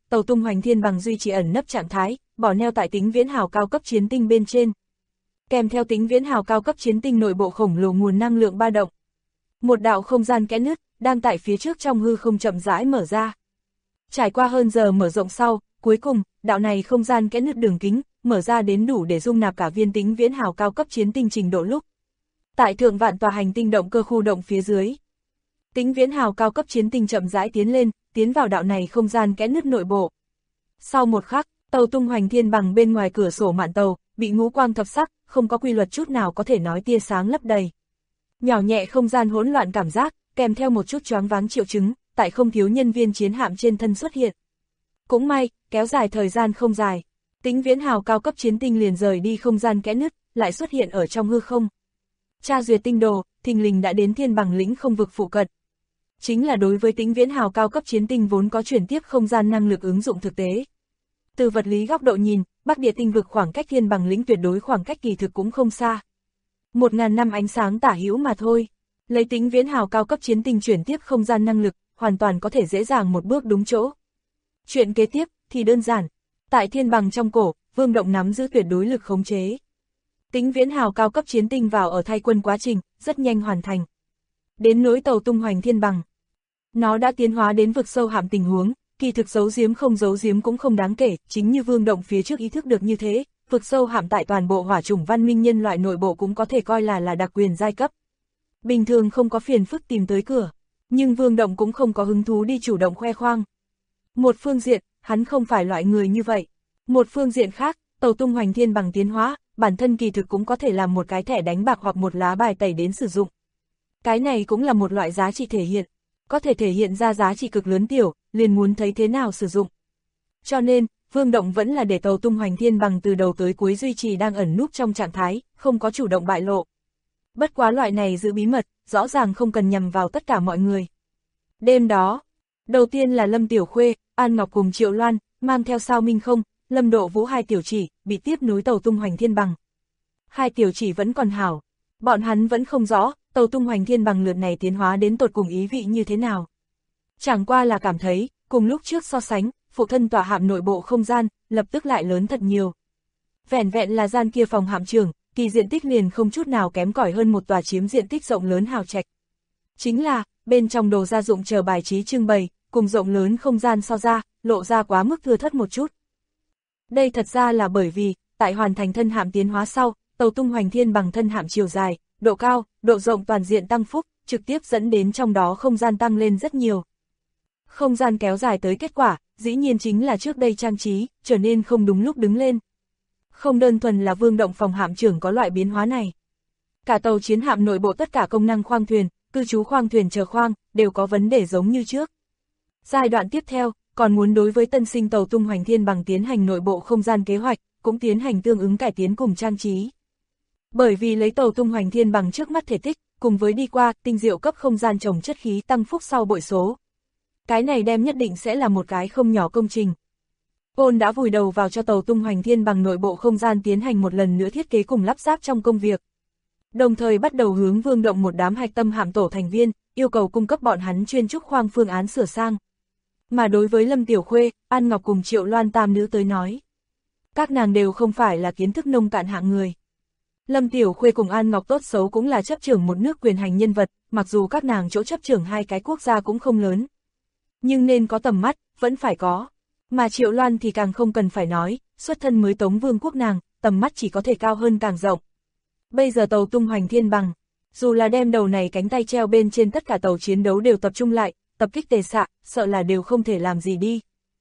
tàu tung hoành thiên bằng duy trì ẩn nấp trạng thái, bỏ neo tại tính viễn hào cao cấp chiến tinh bên trên. Kèm theo tính viễn hào cao cấp chiến tinh nội bộ khổng lồ nguồn năng lượng ba động. Một đạo không gian kẽ nứt, đang tại phía trước trong hư không chậm rãi mở ra. Trải qua hơn giờ mở rộng sau, cuối cùng, đạo này không gian kẽ nứt đường kính, mở ra đến đủ để dung nạp cả viên tính viễn hào cao cấp chiến tinh trình độ lúc. Tại thượng vạn tòa hành tinh động cơ khu động phía dưới. Tính viễn hào cao cấp chiến tinh chậm rãi tiến lên, tiến vào đạo này không gian kẽ nứt nội bộ. Sau một khắc, tàu tung hoành thiên bằng bên ngoài cửa sổ mạn tàu, bị ngũ quang thập sắc, không có quy luật chút nào có thể nói tia sáng lấp đầy. Nhỏ nhẹ không gian hỗn loạn cảm giác, kèm theo một chút choáng váng triệu chứng, tại không thiếu nhân viên chiến hạm trên thân xuất hiện. Cũng may, kéo dài thời gian không dài, tính viễn hào cao cấp chiến tinh liền rời đi không gian kẽ nứt, lại xuất hiện ở trong hư không. Tra duyệt tinh đồ, thình lình đã đến thiên bằng lĩnh không vực phụ cận. Chính là đối với tính viễn hào cao cấp chiến tinh vốn có chuyển tiếp không gian năng lực ứng dụng thực tế. Từ vật lý góc độ nhìn, Bắc Địa tinh vực khoảng cách thiên bằng lĩnh tuyệt đối khoảng cách kỳ thực cũng không xa. 1000 năm ánh sáng tả hữu mà thôi. Lấy tính viễn hào cao cấp chiến tinh chuyển tiếp không gian năng lực, hoàn toàn có thể dễ dàng một bước đúng chỗ. Chuyện kế tiếp thì đơn giản. Tại thiên bằng trong cổ, Vương Động nắm giữ tuyệt đối lực khống chế. Tính viễn hào cao cấp chiến tinh vào ở thay quân quá trình, rất nhanh hoàn thành. Đến nỗi tàu tung hoành thiên bằng. Nó đã tiến hóa đến vực sâu hạm tình huống, kỳ thực giấu giếm không giấu giếm cũng không đáng kể, chính như Vương Động phía trước ý thức được như thế, vực sâu hạm tại toàn bộ hỏa chủng văn minh nhân loại nội bộ cũng có thể coi là đặc quyền giai cấp. Bình thường không có phiền phức tìm tới cửa, nhưng Vương Động cũng không có hứng thú đi chủ động khoe khoang. Một phương diện, hắn không phải loại người như vậy. Một phương diện khác, tàu tung hoành thiên bằng tiến hóa, bản thân kỳ thực cũng có thể làm một cái thẻ đánh bạc hoặc một lá bài tẩy đến sử dụng. Cái này cũng là một loại giá trị thể hiện. Có thể thể hiện ra giá trị cực lớn tiểu, liền muốn thấy thế nào sử dụng. Cho nên, Vương Động vẫn là để tàu tung hoành thiên bằng từ đầu tới cuối duy trì đang ẩn núp trong trạng thái, không có chủ động bại lộ. Bất quá loại này giữ bí mật, rõ ràng không cần nhằm vào tất cả mọi người. Đêm đó, đầu tiên là Lâm Tiểu Khuê, An Ngọc cùng Triệu Loan, mang theo Sao Minh Không, Lâm Độ Vũ hai tiểu chỉ, bị tiếp nối tàu tung hoành thiên bằng. Hai tiểu chỉ vẫn còn hảo, bọn hắn vẫn không rõ, tàu tung hoành thiên bằng lượt này tiến hóa đến tột cùng ý vị như thế nào. Chẳng qua là cảm thấy, cùng lúc trước so sánh, phụ thân tòa hạm nội bộ không gian, lập tức lại lớn thật nhiều. Vẻn vẹn là gian kia phòng hạm trưởng, kỳ diện tích liền không chút nào kém cỏi hơn một tòa chiếm diện tích rộng lớn hào trạch. Chính là, bên trong đồ gia dụng chờ bài trí trưng bày, cùng rộng lớn không gian so ra, lộ ra quá mức thưa thớt một chút. Đây thật ra là bởi vì, tại hoàn thành thân hạm tiến hóa sau, tàu tung hoành thiên bằng thân hạm chiều dài, độ cao, độ rộng toàn diện tăng phúc, trực tiếp dẫn đến trong đó không gian tăng lên rất nhiều. Không gian kéo dài tới kết quả, dĩ nhiên chính là trước đây trang trí, trở nên không đúng lúc đứng lên. Không đơn thuần là Vương Động phòng hạm trưởng có loại biến hóa này. Cả tàu chiến hạm nội bộ tất cả công năng khoang thuyền, cư trú khoang thuyền chờ khoang, đều có vấn đề giống như trước. Giai đoạn tiếp theo, còn muốn đối với tân sinh tàu tung hoành thiên bằng tiến hành nội bộ không gian kế hoạch, cũng tiến hành tương ứng cải tiến cùng trang trí. Bởi vì lấy tàu tung hoành thiên bằng trước mắt thể tích, cùng với đi qua tinh diệu cấp không gian trồng chất khí tăng phúc sau bội số. Cái này đem nhất định sẽ là một cái không nhỏ công trình. Paul đã vùi đầu vào cho tàu tung hoành thiên bằng nội bộ không gian tiến hành một lần nữa thiết kế cùng lắp ráp trong công việc. Đồng thời bắt đầu hướng Vương Động một đám hạch tâm hạm tổ thành viên, yêu cầu cung cấp bọn hắn chuyên trúc khoang phương án sửa sang. Mà đối với Lâm Tiểu Khuê, An Ngọc cùng Triệu Loan tam nữ tới nói, các nàng đều không phải là kiến thức nông cạn hạng người. Lâm Tiểu Khuê cùng An Ngọc tốt xấu cũng là chấp trưởng một nước quyền hành nhân vật, mặc dù các nàng chỗ chấp trưởng hai cái quốc gia cũng không lớn. Nhưng nên có tầm mắt, vẫn phải có. Mà Triệu Loan thì càng không cần phải nói, xuất thân mới Tống Vương quốc nàng, tầm mắt chỉ có thể cao hơn càng rộng. Bây giờ tàu tung hoành thiên bằng, dù là đem đầu này cánh tay treo bên trên tất cả tàu chiến đấu đều tập trung lại, tập kích tề xạ, sợ là đều không thể làm gì đi.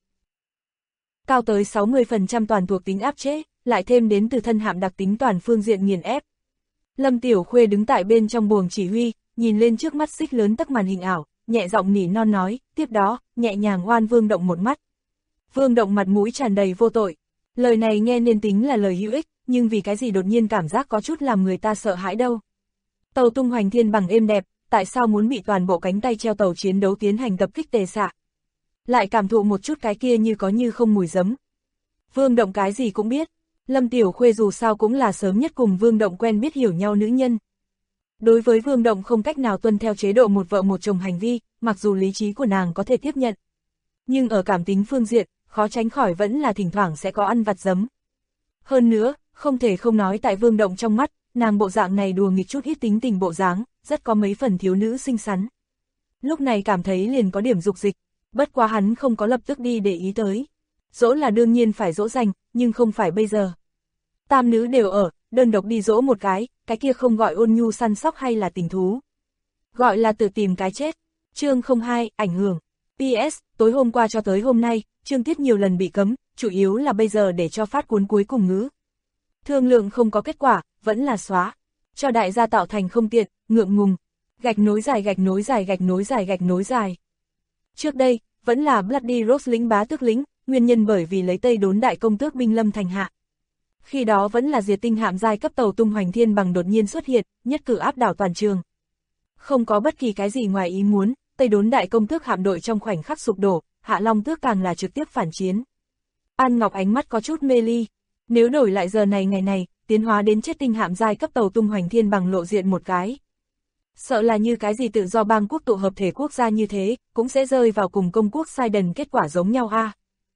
Cao tới 60% toàn thuộc tính áp chế, lại thêm đến từ thân hạm đặc tính toàn phương diện nghiền ép. Lâm Tiểu Khuê đứng tại bên trong buồng chỉ huy, nhìn lên trước mắt xích lớn tắc màn hình ảo, nhẹ giọng nỉ non nói, tiếp đó, nhẹ nhàng oan Vương Động một mắt. Vương Động mặt mũi tràn đầy vô tội. Lời này nghe nên tính là lời hữu ích, nhưng vì cái gì đột nhiên cảm giác có chút làm người ta sợ hãi đâu. Tàu tung hoành thiên bằng êm đẹp, tại sao muốn bị toàn bộ cánh tay treo tàu chiến đấu tiến hành tập kích tề xạ? Lại cảm thụ một chút cái kia như có như không mùi giấm. Vương Động cái gì cũng biết. Lâm Tiểu Khuê dù sao cũng là sớm nhất cùng Vương Động quen biết hiểu nhau nữ nhân. Đối với Vương Động không cách nào tuân theo chế độ một vợ một chồng hành vi, mặc dù lý trí của nàng có thể tiếp nhận. Nhưng ở cảm tính phương diện, khó tránh khỏi vẫn là thỉnh thoảng sẽ có ăn vặt giấm. Hơn nữa, không thể không nói tại Vương Động trong mắt, nàng bộ dạng này đùa nghịch chút ít tính tình bộ dáng, rất có mấy phần thiếu nữ xinh xắn. Lúc này cảm thấy liền có điểm dục dịch, bất quá hắn không có lập tức đi để ý tới. Dỗ là đương nhiên phải dỗ dành, nhưng không phải bây giờ. Tam nữ đều ở, đơn độc đi dỗ một cái kia không gọi ôn nhu săn sóc hay là tình thú. Gọi là tự tìm cái chết. Chương 02, ảnh hưởng. PS, tối hôm qua cho tới hôm nay, chương tiết nhiều lần bị cấm, chủ yếu là bây giờ để cho phát cuốn cuối cùng ngữ. Thương lượng không có kết quả, vẫn là xóa. Cho đại gia tạo thành không tiện, ngượng ngùng. Gạch nối dài gạch nối dài gạch nối dài gạch nối dài. Trước đây, vẫn là Bloody Rose lính bá tước lính, nguyên nhân bởi vì lấy Tây Đốn đại công tước binh lâm thành hạ. Khi đó vẫn là diệt tinh hạm giai cấp tàu tung hoành thiên bằng đột nhiên xuất hiện, nhất cử áp đảo toàn trường. Không có bất kỳ cái gì ngoài ý muốn, Tây Đốn đại công tước hạm đội trong khoảnh khắc sụp đổ, Hạ Long tước càng là trực tiếp phản chiến. An Ngọc ánh mắt có chút mê ly, nếu đổi lại giờ này ngày này, tiến hóa đến chết tinh hạm giai cấp tàu tung hoành thiên bằng lộ diện một cái. Sợ là như cái gì tự do bang quốc tụ hợp thể quốc gia như thế, cũng sẽ rơi vào cùng công quốc sai đần kết quả giống nhau a.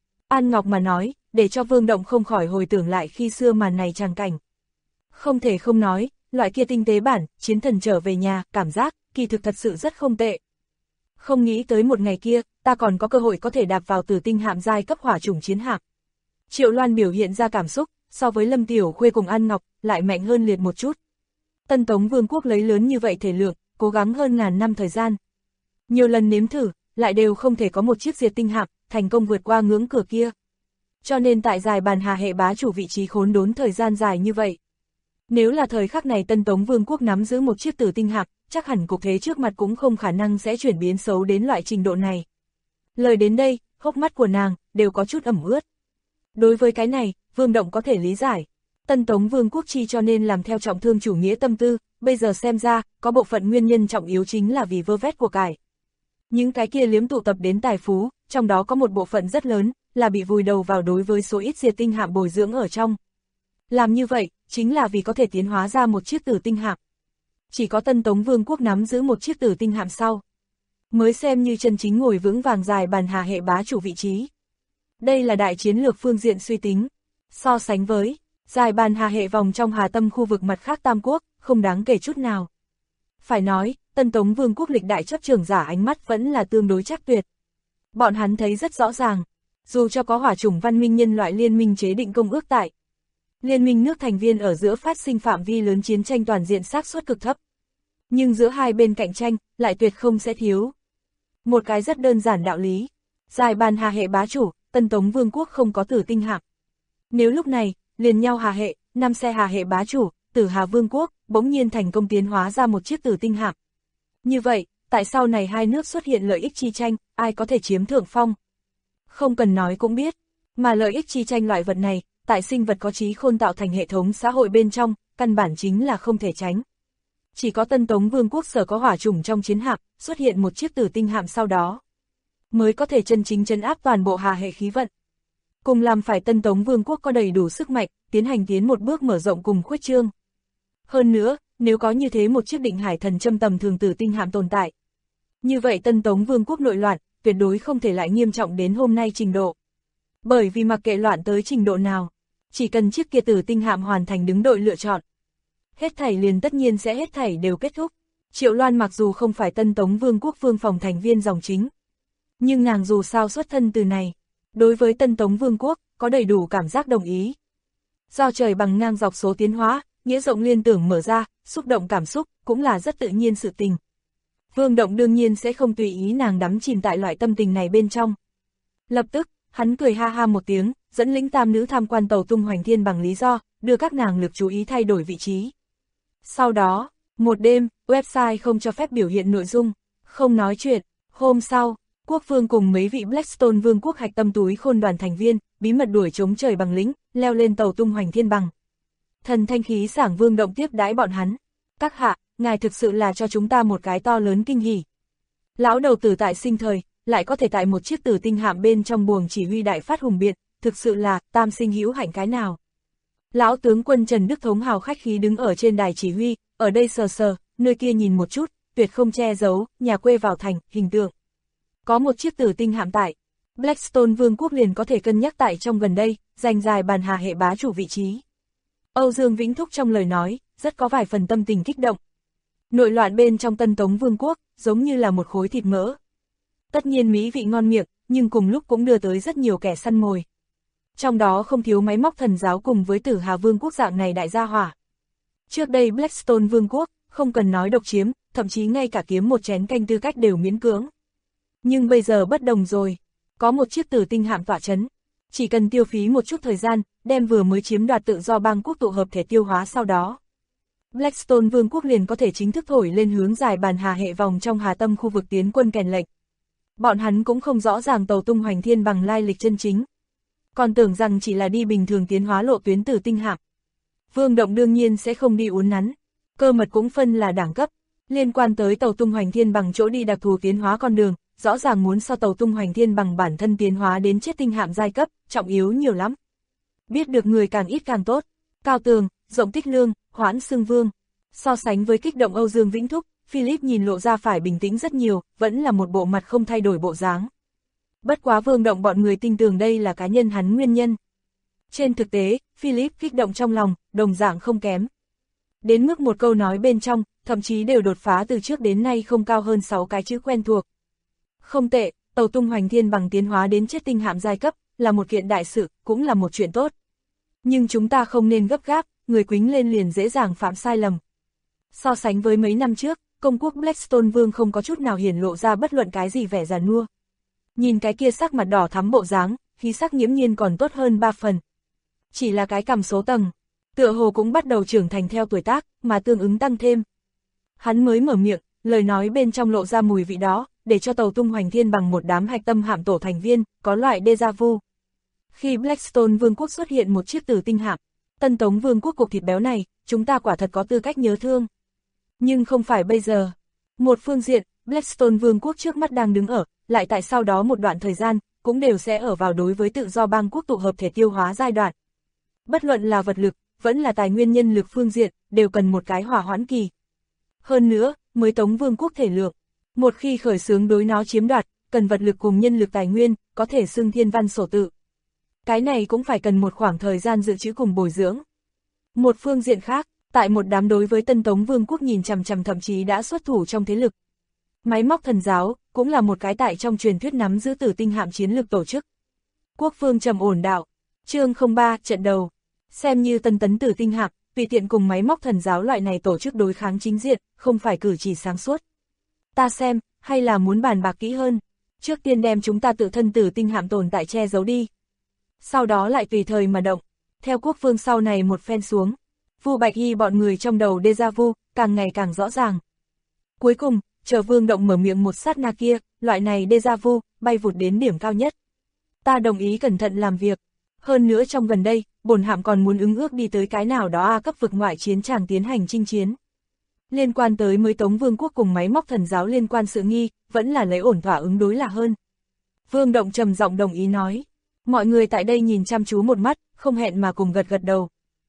An Ngọc mà nói, để cho Vương Động không khỏi hồi tưởng lại khi xưa màn này tràng cảnh. Không thể không nói, loại kia tinh tế bản, chiến thần trở về nhà, cảm giác, kỳ thực thật sự rất không tệ. Không nghĩ tới một ngày kia, ta còn có cơ hội có thể đạp vào Tử tinh hạm giai cấp hỏa chủng chiến hạm. Triệu Loan biểu hiện ra cảm xúc, so với Lâm Tiểu Khuê cùng An Ngọc, lại mạnh hơn liệt một chút. Tân Tống Vương quốc lấy lớn như vậy thể lượng, cố gắng hơn ngàn năm thời gian. Nhiều lần nếm thử, lại đều không thể có một chiếc diệt tinh hạm, thành công vượt qua ngưỡng cửa kia. Cho nên tại Dài Bàn Hà hệ bá chủ vị trí khốn đốn thời gian dài như vậy. Nếu là thời khắc này Tân Tống Vương quốc nắm giữ một chiếc Tử tinh hạm, chắc hẳn cục thế trước mặt cũng không khả năng sẽ chuyển biến xấu đến loại trình độ này. Lời đến đây, hốc mắt của nàng, đều có chút ẩm ướt. Đối với cái này, Vương Động có thể lý giải. Tân Tống Vương quốc chi cho nên làm theo trọng thương chủ nghĩa tâm tư, bây giờ xem ra, có bộ phận nguyên nhân trọng yếu chính là vì vơ vét của cải. Những cái kia liếm tụ tập đến tài phú, trong đó có một bộ phận rất lớn, là bị vùi đầu vào đối với số ít diệt tinh hạm bồi dưỡng ở trong. Làm như vậy, chính là vì có thể tiến hóa ra một chiếc Tử tinh hạm. Chỉ có Tân Tống Vương quốc nắm giữ một chiếc Tử tinh hạm sau, mới xem như chân chính ngồi vững vàng Dài Bàn Hà hệ bá chủ vị trí. Đây là đại chiến lược phương diện suy tính. So sánh với Dài Bàn Hà hệ vòng trong Hà Tâm khu vực mặt khác Tam Quốc, không đáng kể chút nào. Phải nói, Tân Tống Vương quốc lịch đại chấp trưởng giả ánh mắt vẫn là tương đối chắc tuyệt. Bọn hắn thấy rất rõ ràng, dù cho có hỏa chủng văn minh nhân loại liên minh chế định công ước tại liên minh nước thành viên ở giữa phát sinh phạm vi lớn chiến tranh toàn diện xác suất cực thấp. Nhưng giữa hai bên cạnh tranh, lại tuyệt không sẽ thiếu. Một cái rất đơn giản đạo lý. Dài Bàn Hà hệ bá chủ, Tân Tống Vương quốc không có Tử tinh hạm. Nếu lúc này, liền nhau Hà hệ, 5 xe Hà hệ bá chủ, Tử Hà Vương quốc, bỗng nhiên thành công tiến hóa ra một chiếc Tử tinh hạm. Như vậy, tại sao này hai nước xuất hiện lợi ích chi tranh, ai có thể chiếm thượng phong? Không cần nói cũng biết, mà lợi ích chi tranh loại vật này, tại sinh vật có trí khôn tạo thành hệ thống xã hội bên trong, căn bản chính là không thể tránh. Chỉ có Tân Tống Vương quốc sở có hỏa chủng trong chiến hạm, xuất hiện một chiếc Tử tinh hạm sau đó, mới có thể chân chính trấn áp toàn bộ Hà hệ khí vận. Cùng làm phải Tân Tống Vương quốc có đầy đủ sức mạnh, tiến một bước mở rộng cùng khuếch trương. Hơn nữa, nếu có như thế một chiếc Định Hải Thần Châm tầm thường Tử tinh hạm tồn tại, như vậy Tân Tống Vương quốc nội loạn, tuyệt đối không thể lại nghiêm trọng đến hôm nay trình độ. Bởi vì mặc kệ loạn tới trình độ nào, chỉ cần chiếc kia Tử tinh hạm hoàn thành đứng đội lựa chọn, hết thảy liền tất nhiên sẽ hết thảy đều kết thúc. Triệu Loan mặc dù không phải Tân Tống Vương quốc vương phòng thành viên dòng chính, nhưng nàng dù sao xuất thân từ này, đối với Tân Tống Vương quốc, có đầy đủ cảm giác đồng ý. Do trời bằng ngang dọc số tiến hóa, nghĩa rộng liên tưởng mở ra, xúc động cảm xúc, cũng là rất tự nhiên sự tình. Vương Động đương nhiên sẽ không tùy ý nàng đắm chìm tại loại tâm tình này bên trong. Lập tức, hắn cười ha ha một tiếng, dẫn lĩnh tam nữ tham quan tàu tung hoành thiên bằng lý do, đưa các nàng lực chú ý thay đổi vị trí. Sau đó, một đêm, website không cho phép biểu hiện nội dung, không nói chuyện. Hôm sau, Quốc vương cùng mấy vị Blackstone Vương quốc hạch tâm túi khôn đoàn thành viên, bí mật đuổi chống trời bằng lính, leo lên tàu tung hoành thiên bằng. Thần thanh khí sảng Vương Động tiếp đãi bọn hắn. Các hạ, ngài thực sự là cho chúng ta một cái to lớn kinh hỉ. Lão đầu tử tại sinh thời, lại có thể tại một chiếc Tử tinh hạm bên trong buồng chỉ huy đại phát hùng biện, thực sự là tam sinh hữu hạnh cái nào. Lão tướng quân Trần Đức Thống hào khách khí đứng ở trên đài chỉ huy, ở đây sờ sờ, nơi kia nhìn một chút, tuyệt không che giấu, nhà quê vào thành, hình tượng. Có một chiếc Tử tinh hạm tại, Blackstone Vương quốc liền có thể cân nhắc tại trong gần đây, giành dài bàn hà hệ bá chủ vị trí. Âu Dương Vĩnh Thúc trong lời nói, rất có vài phần tâm tình kích động. Nội loạn bên trong Tân Tống Vương quốc, giống như là một khối thịt mỡ. Tất nhiên mỹ vị ngon miệng, nhưng cùng lúc cũng đưa tới rất nhiều kẻ săn mồi. Trong đó không thiếu máy móc thần giáo cùng với Tử Hà Vương quốc dạng này đại gia hỏa. Trước đây Blackstone Vương quốc, không cần nói độc chiếm, thậm chí ngay cả kiếm một chén canh tư cách đều miễn cưỡng. Nhưng bây giờ bất đồng rồi, có một chiếc tử tinh hạm tọa chấn. Chỉ cần tiêu phí một chút thời gian, đem vừa mới chiếm đoạt tự do bang quốc tụ hợp thể tiêu hóa sau đó. Blackstone Vương quốc liền có thể chính thức thổi lên hướng dài bàn hà hệ vòng trong hà tâm khu vực tiến quân kèn lệnh. Bọn hắn cũng không rõ ràng tàu tung hoành thiên bằng lai lịch chân chính. Còn tưởng rằng chỉ là đi bình thường tiến hóa lộ tuyến tử tinh hạm. Vương Động đương nhiên sẽ không đi uốn nắn. Cơ mật cũng phân là đẳng cấp. Liên quan tới tàu tung hoành thiên bằng chỗ đi đặc thù tiến hóa con đường, rõ ràng muốn so tàu tung hoành thiên bằng bản thân tiến hóa đến chết tinh hạm giai cấp, trọng yếu nhiều lắm. Biết được người càng ít càng tốt. Cao Tường, Rộng Tích Lương, Hoãn Xương Vương. So sánh với kích động Âu Dương Vĩnh Thúc, Philip nhìn lộ ra phải bình tĩnh rất nhiều, vẫn là một bộ mặt không thay đổi bộ dáng. Bất quá Vương Động bọn người tin tưởng đây là cá nhân hắn nguyên nhân. Trên thực tế, Philip kích động trong lòng, đồng dạng không kém. Đến mức một câu nói bên trong, thậm chí đều đột phá từ trước đến nay không cao hơn 6 cái chữ quen thuộc. Không tệ, tàu tung hoành thiên bằng tiến hóa đến chết tinh hạm giai cấp, là một kiện đại sự, cũng là một chuyện tốt. Nhưng chúng ta không nên gấp gáp, người quýnh lên liền dễ dàng phạm sai lầm. So sánh với mấy năm trước, công quốc Blackstone Vương không có chút nào hiển lộ ra bất luận cái gì vẻ già nua. Nhìn cái kia sắc mặt đỏ thắm bộ dáng, khí sắc nghiễm nhiên còn tốt hơn 3 phần. Chỉ là cái cằm số tầng, tựa hồ cũng bắt đầu trưởng thành theo tuổi tác, mà tương ứng tăng thêm. Hắn mới mở miệng, lời nói bên trong lộ ra mùi vị đó, để cho tàu tung hoành thiên bằng một đám hạch tâm hạm tổ thành viên, có loại déjà vu. Khi Blackstone Vương quốc xuất hiện một chiếc tử tinh hạm, Tân Tống Vương quốc cục thịt béo này, chúng ta quả thật có tư cách nhớ thương. Nhưng không phải bây giờ. Một phương diện, Blackstone Vương quốc trước mắt đang đứng ở, lại tại sau đó một đoạn thời gian, cũng đều sẽ ở vào đối với tự do bang quốc tụ hợp thể tiêu hóa giai đoạn. Bất luận là vật lực, vẫn là tài nguyên nhân lực phương diện, đều cần một cái hỏa hoãn kỳ. Hơn nữa, mới Tống Vương quốc thể lượng, một khi khởi xướng đối nó chiếm đoạt, cần vật lực cùng nhân lực tài nguyên, có thể xưng thiên văn sổ tự. Cái này cũng phải cần một khoảng thời gian dự trữ cùng bồi dưỡng. Một phương diện khác, tại một đám đối với Tân Tống Vương quốc nhìn chằm chằm thậm chí đã xuất thủ trong thế lực. Máy móc thần giáo, cũng là một cái tại trong truyền thuyết nắm giữ tử tinh hạm chiến lược tổ chức. Quốc phương trầm ổn đạo, chương 03 trận đầu, xem như Tân Tấn tử tinh hạm, tùy tiện cùng máy móc thần giáo loại này tổ chức đối kháng chính diện, không phải cử chỉ sáng suốt. Ta xem, hay là muốn bàn bạc kỹ hơn, trước tiên đem chúng ta tự thân tử tinh hạm tồn tại che giấu đi. Sau đó lại tùy thời mà động, theo quốc phương sau này một phen xuống. Vu Bạch Hy bọn người trong đầu déjà vu, càng ngày càng rõ ràng. Cuối cùng, chờ Vương Động mở miệng một sát na kia, loại này déjà vu, bay vụt đến điểm cao nhất. Ta đồng ý cẩn thận làm việc. Hơn nữa trong gần đây, bổn hạm còn muốn ứng ước đi tới cái nào đó A cấp vực ngoại chiến tràng tiến hành chinh chiến. Liên quan tới mới Tống Vương quốc cùng máy móc thần giáo liên quan sự nghi, vẫn là lấy ổn thỏa ứng đối là hơn. Vương Động trầm giọng đồng ý nói. Mọi người tại đây nhìn chăm chú một mắt, không hẹn mà cùng gật gật đầu.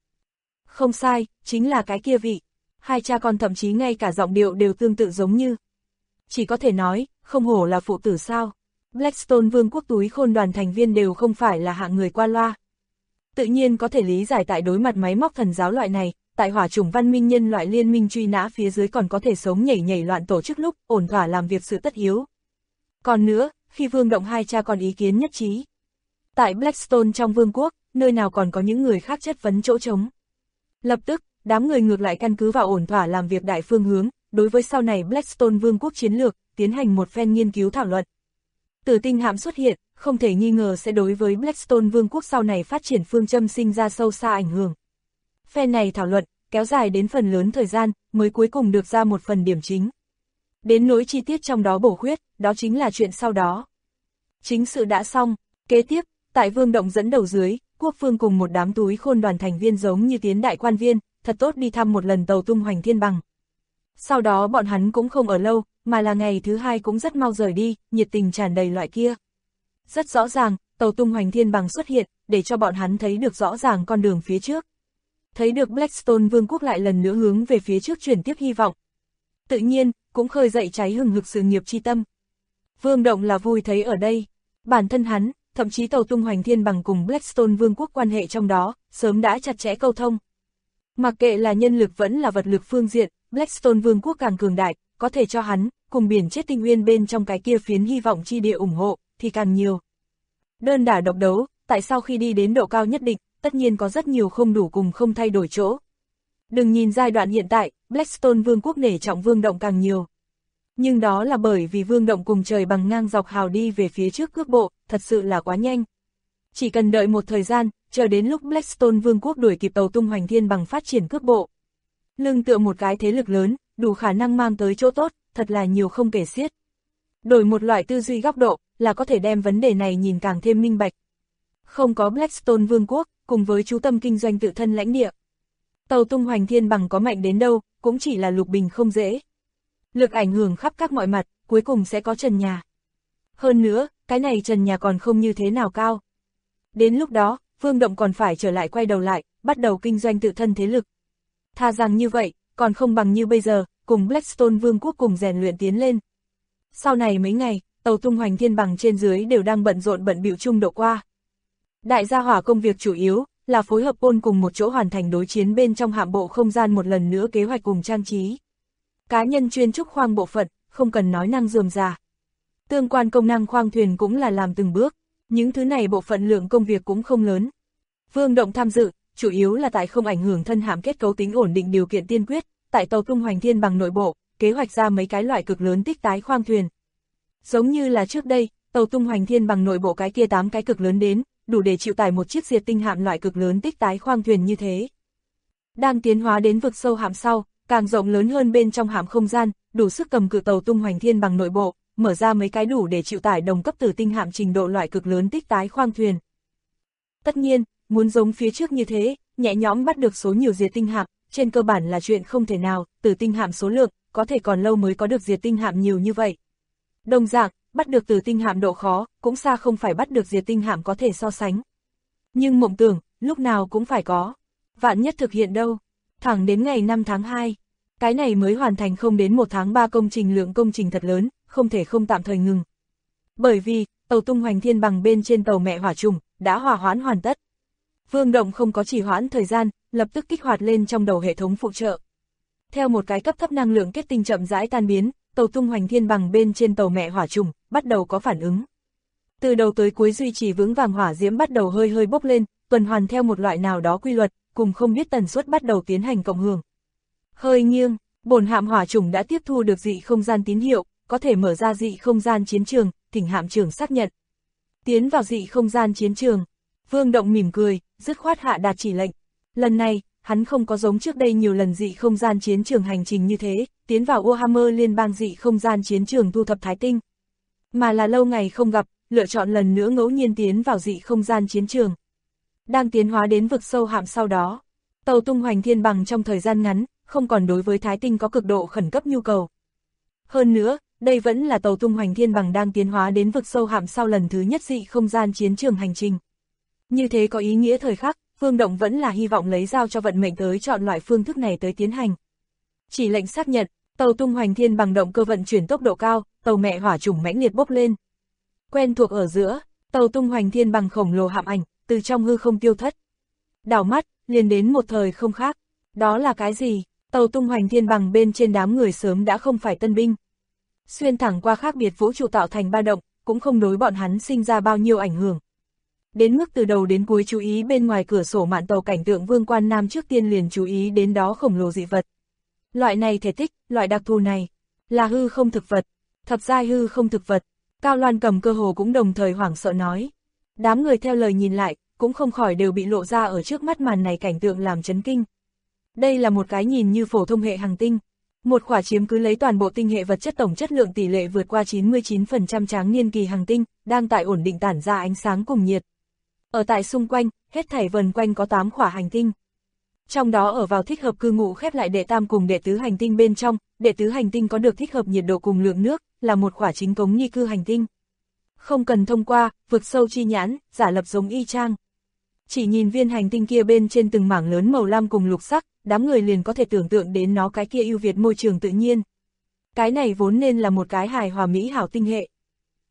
Không sai, chính là cái kia vị. Hai cha con thậm chí ngay cả giọng điệu đều tương tự giống như. Chỉ có thể nói, không hổ là phụ tử sao. Blackstone Vương quốc túi khôn đoàn thành viên đều không phải là hạng người qua loa. Tự nhiên có thể lý giải tại đối mặt máy móc thần giáo loại này, tại hỏa chủng văn minh nhân loại liên minh truy nã phía dưới còn có thể sống nhảy loạn tổ chức lúc, ổn thỏa làm việc sự tất yếu. Còn nữa, khi Vương Động hai cha con ý kiến nhất trí. Tại Blackstone trong vương quốc, nơi nào còn có những người khác chất vấn chỗ trống. Lập tức, đám người ngược lại căn cứ vào ổn thỏa làm việc đại phương hướng, đối với sau này Blackstone Vương quốc chiến lược, tiến hành một phen nghiên cứu thảo luận. Tử tinh hạm xuất hiện, không thể nghi ngờ sẽ đối với Blackstone Vương quốc sau này phát triển phương châm sinh ra sâu xa ảnh hưởng. Phen này thảo luận, kéo dài đến phần lớn thời gian, mới cuối cùng được ra một phần điểm chính. Đến nỗi chi tiết trong đó bổ khuyết, đó chính là chuyện sau đó. Chính sự đã xong, kế tiếp, tại Vương Động dẫn đầu dưới, quốc phương cùng một đám túi khôn đoàn thành viên giống như tiến đại quan viên, thật tốt đi thăm một lần tàu tung hoành thiên bằng. Sau đó bọn hắn cũng không ở lâu, mà là ngày thứ hai cũng rất mau rời đi, nhiệt tình tràn đầy loại kia. Rất rõ ràng, tàu tung hoành thiên bằng xuất hiện, để cho bọn hắn thấy được rõ ràng con đường phía trước. Thấy được Blackstone Vương quốc lại lần nữa hướng về phía trước chuyển tiếp hy vọng. Tự nhiên, cũng khơi dậy cháy hừng hực sự nghiệp chi tâm. Vương Động là vui thấy ở đây. Bản thân hắn, thậm chí tàu tung hoành thiên bằng cùng Blackstone Vương quốc quan hệ trong đó, sớm đã chặt chẽ câu thông. Mặc kệ là nhân lực vẫn là vật lực phương diện, Blackstone Vương quốc càng cường đại, có thể cho hắn, cùng biển chết tinh nguyên bên trong cái kia phiến hy vọng chi địa ủng hộ, thì càng nhiều. Đơn đả độc đấu, tại sao khi đi đến độ cao nhất định, tất nhiên có rất nhiều không đủ cùng không thay đổi chỗ. Đừng nhìn giai đoạn hiện tại, Blackstone Vương quốc nể trọng Vương Động càng nhiều. Nhưng đó là bởi vì Vương Động cùng trời bằng ngang dọc hào đi về phía trước cước bộ, thật sự là quá nhanh. Chỉ cần đợi một thời gian, chờ đến lúc Blackstone Vương quốc đuổi kịp tàu tung hoành thiên bằng phát triển cước bộ. Lưng tựa một cái thế lực lớn, đủ khả năng mang tới chỗ tốt, thật là nhiều không kể xiết. Đổi một loại tư duy góc độ, là có thể đem vấn đề này nhìn càng thêm minh bạch. Không có Blackstone Vương quốc, cùng với chú tâm kinh doanh tự thân lãnh địa. Tàu tung hoành thiên bằng có mạnh đến đâu, cũng chỉ là lục bình không dễ. Lực ảnh hưởng khắp các mọi mặt, cuối cùng sẽ có trần nhà. Hơn nữa, cái này trần nhà còn không như thế nào cao. Đến lúc đó, Vương Động còn phải trở lại quay đầu lại, bắt đầu kinh doanh tự thân thế lực. Tha rằng như vậy, còn không bằng như bây giờ, cùng Blackstone Vương quốc cùng rèn luyện tiến lên. Sau này mấy ngày, tàu tung hoành thiên bằng trên dưới đều đang bận rộn bận bịu chung độ qua. Đại gia hỏa công việc chủ yếu là phối hợp Pôn cùng một chỗ hoàn thành đối chiến bên trong hạm bộ không gian một lần nữa kế hoạch cùng trang trí. Cá nhân chuyên trúc khoang bộ phận, không cần nói năng rườm rà. Tương quan công năng khoang thuyền cũng là làm từng bước, những thứ này bộ phận lượng công việc cũng không lớn. Vương Động tham dự, chủ yếu là tại không ảnh hưởng thân hạm kết cấu tính ổn định điều kiện tiên quyết, tại tàu tung hoành thiên bằng nội bộ, kế hoạch ra mấy cái loại cực lớn tích tái khoang thuyền. Giống như là trước đây, tàu tung hoành thiên bằng nội bộ cái kia 8 cái cực lớn đến, đủ để chịu tải một chiếc diệt tinh hạm loại cực lớn tích tái khoang thuyền như thế. Đang tiến hóa đến vực sâu hạm sau, càng rộng lớn hơn bên trong hạm không gian, đủ sức cầm cự tàu tung hoành thiên bằng nội bộ, mở ra mấy cái đủ để chịu tải đồng cấp tử tinh hạm trình độ loại cực lớn tích tái khoang thuyền. Tất nhiên, muốn giống phía trước như thế, nhẹ nhõm bắt được số nhiều diệt tinh hạm, trên cơ bản là chuyện không thể nào, tử tinh hạm số lượng, có thể còn lâu mới có được diệt tinh hạm nhiều như vậy. Đồng dạng, bắt được tử tinh hạm độ khó, cũng xa không phải bắt được diệt tinh hạm có thể so sánh. Nhưng mộng tưởng, lúc nào cũng phải có. Vạn nhất thực hiện đâu, thẳng đến ngày 5 tháng 2. Cái này mới hoàn thành không đến 1 tháng 3 công trình lượng công trình thật lớn, không thể không tạm thời ngừng. Bởi vì, tàu tung hoành thiên bằng bên trên tàu mẹ hỏa trùng, đã hòa hoãn hoàn tất. Vương Động không có trì hoãn thời gian, lập tức kích hoạt lên trong đầu hệ thống phụ trợ. Theo một cái cấp thấp năng lượng kết tinh chậm rãi tan biến, tàu tung hoành thiên bằng bên trên tàu mẹ hỏa trùng, bắt đầu có phản ứng. Từ đầu tới cuối duy trì vững vàng hỏa diễm bắt đầu hơi hơi bốc lên, tuần hoàn theo một loại nào đó quy luật, cùng không biết tần suất bắt đầu tiến hành cộng hưởng. Hơi nghiêng, bổn hạm hỏa trùng đã tiếp thu được dị không gian tín hiệu, có thể mở ra dị không gian chiến trường, thỉnh hạm trưởng xác nhận. Tiến vào dị không gian chiến trường, Vương Động mỉm cười, dứt khoát hạ đạt chỉ lệnh. Lần này, hắn không có giống trước đây nhiều lần dị không gian chiến trường hành trình như thế, tiến vào Warhammer liên bang dị không gian chiến trường thu thập thái tinh. Mà là lâu ngày không gặp, lựa chọn lần nữa ngẫu nhiên tiến vào dị không gian chiến trường. Đang tiến hóa đến vực sâu hạm sau đó, tàu tung hoành thiên bằng trong thời gian ngắn, không còn đối với thái tinh có cực độ khẩn cấp nhu cầu. Hơn nữa, đây vẫn là tàu tung hoành thiên bằng đang tiến hóa đến vực sâu hạm sau lần thứ nhất dị không gian chiến trường hành trình. Như thế có ý nghĩa thời khắc, Vương Động vẫn là hy vọng lấy giao cho vận mệnh tới chọn loại phương thức này tới tiến hành. Chỉ lệnh xác nhận, tàu tung hoành thiên bằng động cơ vận chuyển tốc độ cao, tàu mẹ hỏa trùng mãnh liệt bốc lên. Quen thuộc ở giữa, tàu tung hoành thiên bằng khổng lồ hạm ảnh, từ trong hư không tiêu thất. Đảo mắt, liền đến một thời không khác. Đó là cái gì? Tàu tung hoành thiên bằng bên trên đám người sớm đã không phải tân binh. Xuyên thẳng qua khác biệt vũ trụ tạo thành ba động, cũng không đối bọn hắn sinh ra bao nhiêu ảnh hưởng. Đến mức từ đầu đến cuối chú ý bên ngoài cửa sổ mạn tàu cảnh tượng Vương Quan Nam trước tiên liền chú ý đến đó khổng lồ dị vật. Loại này thể tích, loại đặc thù này, là hư không thực vật, thập giai hư không thực vật. Cao Loan Cầm cơ hồ cũng đồng thời hoảng sợ nói. Đám người theo lời nhìn lại, cũng không khỏi đều bị lộ ra ở trước mắt màn này cảnh tượng làm chấn kinh. Đây là một cái nhìn như phổ thông hệ hành tinh. Một khỏa chiếm cứ lấy toàn bộ tinh hệ vật chất tổng chất lượng tỷ lệ vượt qua 99% tráng niên kỳ hành tinh, đang tại ổn định tản ra ánh sáng cùng nhiệt. Ở tại xung quanh, hết thảy vần quanh có 8 khỏa hành tinh. Trong đó ở vào thích hợp cư ngụ khép lại đệ tam cùng đệ tứ hành tinh bên trong, đệ tứ hành tinh có được thích hợp nhiệt độ cùng lượng nước, là một khỏa chính cống nghi cư hành tinh. Không cần thông qua, vực sâu chi nhãn, giả lập giống y chang. Chỉ nhìn viên hành tinh kia bên trên từng mảng lớn màu lam cùng lục sắc, đám người liền có thể tưởng tượng đến nó cái kia ưu việt môi trường tự nhiên. Cái này vốn nên là một cái hài hòa mỹ hảo tinh hệ.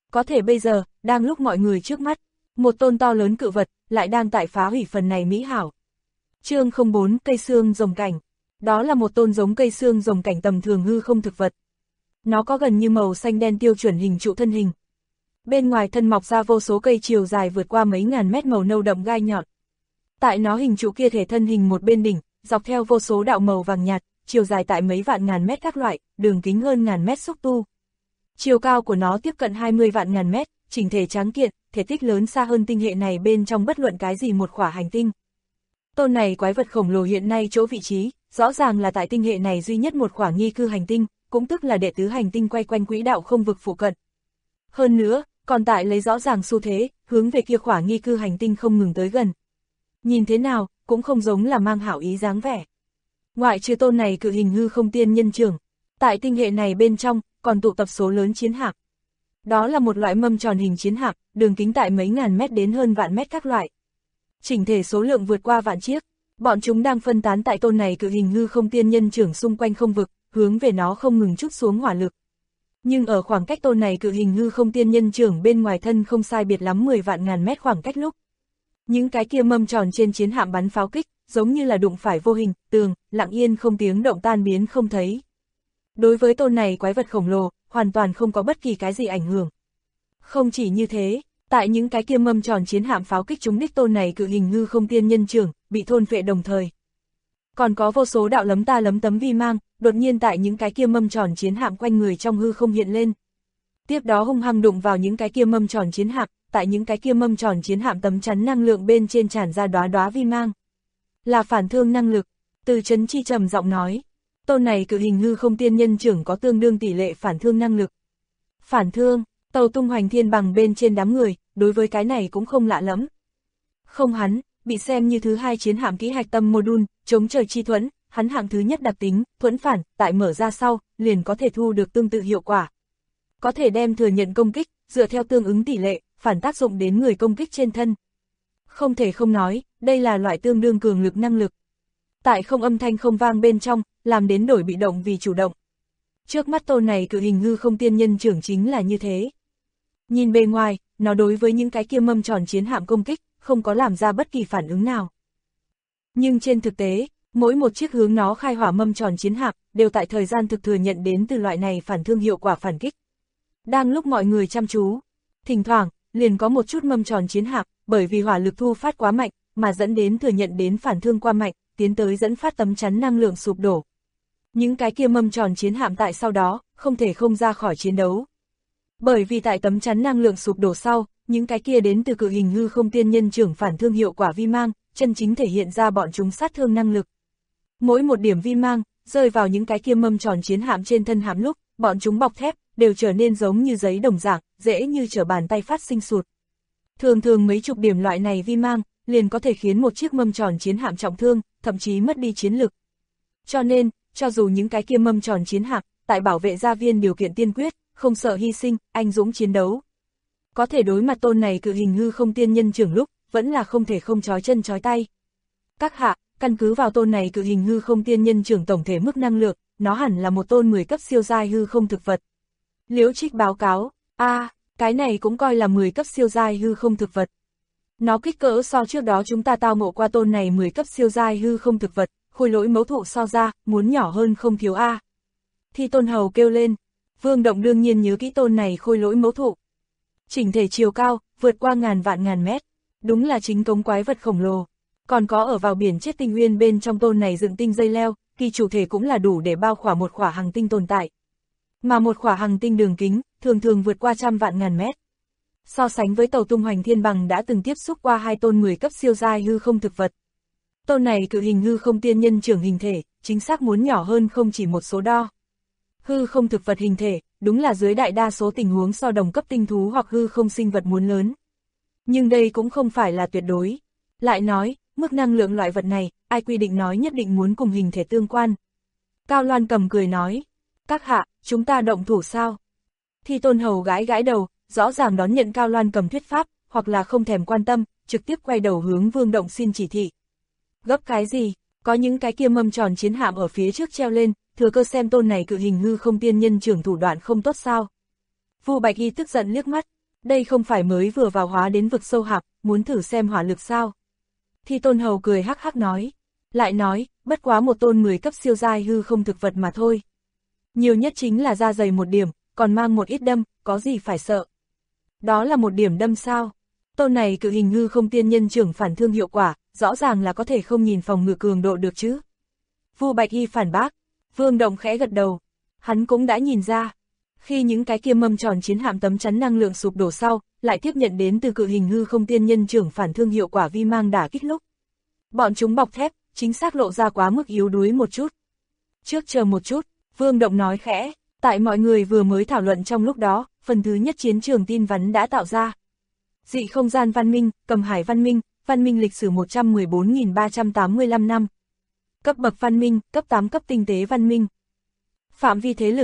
Có thể bây giờ, đang lúc mọi người trước mắt, một tôn to lớn cự vật, lại đang tại phá hủy phần này mỹ hảo. Chương 04 cây xương rồng cảnh. Đó là một tôn giống cây xương rồng cảnh tầm thường hư không thực vật. Nó có gần như màu xanh đen tiêu chuẩn hình trụ thân hình. Bên ngoài thân mọc ra vô số cây chiều dài vượt qua mấy ngàn mét màu nâu đậm gai nhọn. Tại nó hình trụ kia thể thân hình một bên đỉnh, dọc theo vô số đạo màu vàng nhạt, chiều dài tại mấy vạn ngàn mét các loại, đường kính hơn ngàn mét xúc tu. Chiều cao của nó tiếp cận 20 vạn ngàn mét, chỉnh thể tráng kiện, thể tích lớn xa hơn tinh hệ này bên trong bất luận cái gì một khỏa hành tinh. Tôn này quái vật khổng lồ hiện nay chỗ vị trí, rõ ràng là tại tinh hệ này duy nhất một khỏa nghi cư hành tinh, cũng tức là đệ tứ hành tinh quay quanh quỹ đạo không vực phụ cận. Hơn nữa, còn tại lấy rõ ràng xu thế, hướng về kia khỏa nghi cư hành tinh không ngừng tới gần. Nhìn thế nào, cũng không giống là mang hảo ý dáng vẻ. Ngoại trừ tôn này cự hình hư không tiên nhân trưởng, tại tinh hệ này bên trong, còn tụ tập số lớn chiến hạm. Đó là một loại mâm tròn hình chiến hạm, đường kính tại mấy ngàn mét đến hơn vạn mét các loại. Chỉnh thể số lượng vượt qua vạn chiếc, bọn chúng đang phân tán tại tôn này cự hình hư không tiên nhân trưởng xung quanh không vực, hướng về nó không ngừng trút xuống hỏa lực. Nhưng ở khoảng cách tôn này cự hình hư không tiên nhân trưởng bên ngoài thân không sai biệt lắm 10 vạn ngàn mét khoảng cách lúc. Những cái kia mâm tròn trên chiến hạm bắn pháo kích, giống như là đụng phải vô hình, tường, lặng yên không tiếng động tan biến không thấy. Đối với tôn này quái vật khổng lồ, hoàn toàn không có bất kỳ cái gì ảnh hưởng. Không chỉ như thế, tại những cái kia mâm tròn chiến hạm pháo kích trúng đích tôn này cự hình hư không tiên nhân trưởng, bị thôn phệ đồng thời. Còn có vô số đạo lấm ta lấm tấm vi mang, đột nhiên tại những cái kia mâm tròn chiến hạm quanh người trong hư không hiện lên. Tiếp đó hung hăng đụng vào những cái kia mâm tròn chiến hạm, tại những cái kia mâm tròn chiến hạm tấm chắn năng lượng bên trên tràn ra đóa đóa vi mang. Là phản thương năng lực, Từ Chấn Chi trầm giọng nói. Tôn này cự hình hư không tiên nhân trưởng có tương đương tỷ lệ phản thương năng lực. Phản thương, Tàu Tung Hoành Thiên bằng bên trên đám người, đối với cái này cũng không lạ lắm. Không hắn, bị xem như thứ hai chiến hạm kỹ hạch tâm module, chống trời chi thuẫn, hắn hạng thứ nhất đặc tính, thuẫn phản, tại mở ra sau, liền có thể thu được tương tự hiệu quả. Có thể đem thừa nhận công kích, dựa theo tương ứng tỷ lệ, phản tác dụng đến người công kích trên thân. Không thể không nói, đây là loại tương đương cường lực năng lực. Tại không âm thanh không vang bên trong, làm đến đổi bị động vì chủ động. Trước mắt tôn này cự hình hư không tiên nhân trưởng chính là như thế. Nhìn bề ngoài, nó đối với những cái kia mâm tròn chiến hạm công kích, không có làm ra bất kỳ phản ứng nào. Nhưng trên thực tế, mỗi một chiếc hướng nó khai hỏa mâm tròn chiến hạm, đều tại thời gian thực thừa nhận đến từ loại này phản thương hiệu quả phản kích. Đang lúc mọi người chăm chú, thỉnh thoảng, liền có một chút mâm tròn chiến hạm, bởi vì hỏa lực thu phát quá mạnh, mà dẫn đến thừa nhận đến phản thương qua mạnh, tiến tới dẫn phát tấm chắn năng lượng sụp đổ. Những cái kia mâm tròn chiến hạm tại sau đó, không thể không ra khỏi chiến đấu. Bởi vì tại tấm chắn năng lượng sụp đổ sau, những cái kia đến từ cự hình hư không tiên nhân trưởng phản thương hiệu quả vi mang, chân chính thể hiện ra bọn chúng sát thương năng lực. Mỗi một điểm vi mang, rơi vào những cái kia mâm tròn chiến hạm trên thân hạm lúc, bọn chúng bọc thép, đều trở nên giống như giấy đồng dạng, dễ như trở bàn tay phát sinh sụt. Thường thường mấy chục điểm loại này vi mang, liền có thể khiến một chiếc mâm tròn chiến hạm trọng thương, thậm chí mất đi chiến lực. Cho nên, cho dù những cái kia mâm tròn chiến hạm, tại bảo vệ gia viên điều kiện tiên quyết, không sợ hy sinh, anh dũng chiến đấu. Có thể đối mặt tôn này cự hình hư không tiên nhân trưởng lúc, vẫn là không thể không chói chân chói tay. Các hạ, căn cứ vào tôn này cự hình hư không tiên nhân trưởng tổng thể mức năng lượng, nó hẳn là một tôn 10 cấp siêu giai hư không thực vật. Liễu Trích báo cáo, cái này cũng coi là 10 cấp siêu giai hư không thực vật. Nó kích cỡ so trước đó chúng ta tao ngộ qua tôn này 10 cấp siêu giai hư không thực vật, khôi lỗi mẫu thụ so ra, muốn nhỏ hơn không thiếu a. Thi Tôn Hầu kêu lên, Vương Động đương nhiên nhớ kỹ tôn này khôi lỗi mẫu thụ. Chỉnh thể chiều cao, vượt qua ngàn vạn ngàn mét, đúng là chính cống quái vật khổng lồ. Còn có ở vào biển chết tinh uyên bên trong tôn này dựng tinh dây leo, kỳ chủ thể cũng là đủ để bao khỏa một khỏa hành tinh tồn tại. Mà một khỏa hành tinh đường kính, thường thường vượt qua trăm vạn ngàn mét. So sánh với Tàu Tung Hoành Thiên bằng đã từng tiếp xúc qua hai tôn 10 cấp siêu giai hư không thực vật. Tôn này cự hình hư không tiên nhân trưởng hình thể, chính xác muốn nhỏ hơn không chỉ một số đo. Hư không thực vật hình thể, đúng là dưới đại đa số tình huống so đồng cấp tinh thú hoặc hư không sinh vật muốn lớn. Nhưng đây cũng không phải là tuyệt đối. Lại nói, mức năng lượng loại vật này, ai quy định nói nhất định muốn cùng hình thể tương quan. Cao Loan Cầm cười nói, các hạ, chúng ta động thủ sao? Thi Tôn Hầu gãi gãi đầu, rõ ràng đón nhận Cao Loan Cầm thuyết pháp, hoặc là không thèm quan tâm, trực tiếp quay đầu hướng Vương Động xin chỉ thị. Gấp cái gì? Có những cái kia mâm tròn chiến hạm ở phía trước treo lên, thừa cơ xem tôn này cự hình hư không tiên nhân trưởng thủ đoạn không tốt sao? Vu Bạch Y tức giận liếc mắt, Đây không phải mới vừa vào hóa đến vực sâu hạp, muốn thử xem hỏa lực sao? Thi Tôn Hầu cười hắc hắc nói. Lại nói, bất quá một tôn 10 cấp siêu giai hư không thực vật mà thôi. Nhiều nhất chính là da dày một điểm, còn mang một ít đâm, có gì phải sợ. Đó là một điểm đâm sao? Tôn này cự hình hư không tiên nhân trưởng phản thương hiệu quả, rõ ràng là có thể không nhìn phòng ngự cường độ được chứ. Vu Bạch Y phản bác, Vương Động khẽ gật đầu. Hắn cũng đã nhìn ra, khi những cái kia mâm tròn chiến hạm tấm chắn năng lượng sụp đổ sau, lại tiếp nhận đến từ cự hình hư không tiên nhân trưởng phản thương hiệu quả vi mang đả kích lúc. Bọn chúng bọc thép, chính xác lộ ra quá mức yếu đuối một chút. Trước chờ một chút, Vương Động nói khẽ, tại mọi người vừa mới thảo luận trong lúc đó, phần thứ nhất chiến trường tin vắn đã tạo ra. Dị không gian văn minh, Cầm Hải văn minh lịch sử 114.385 năm. Cấp bậc văn minh, cấp 8 cấp tinh tế văn minh. Phạm vi thế lực,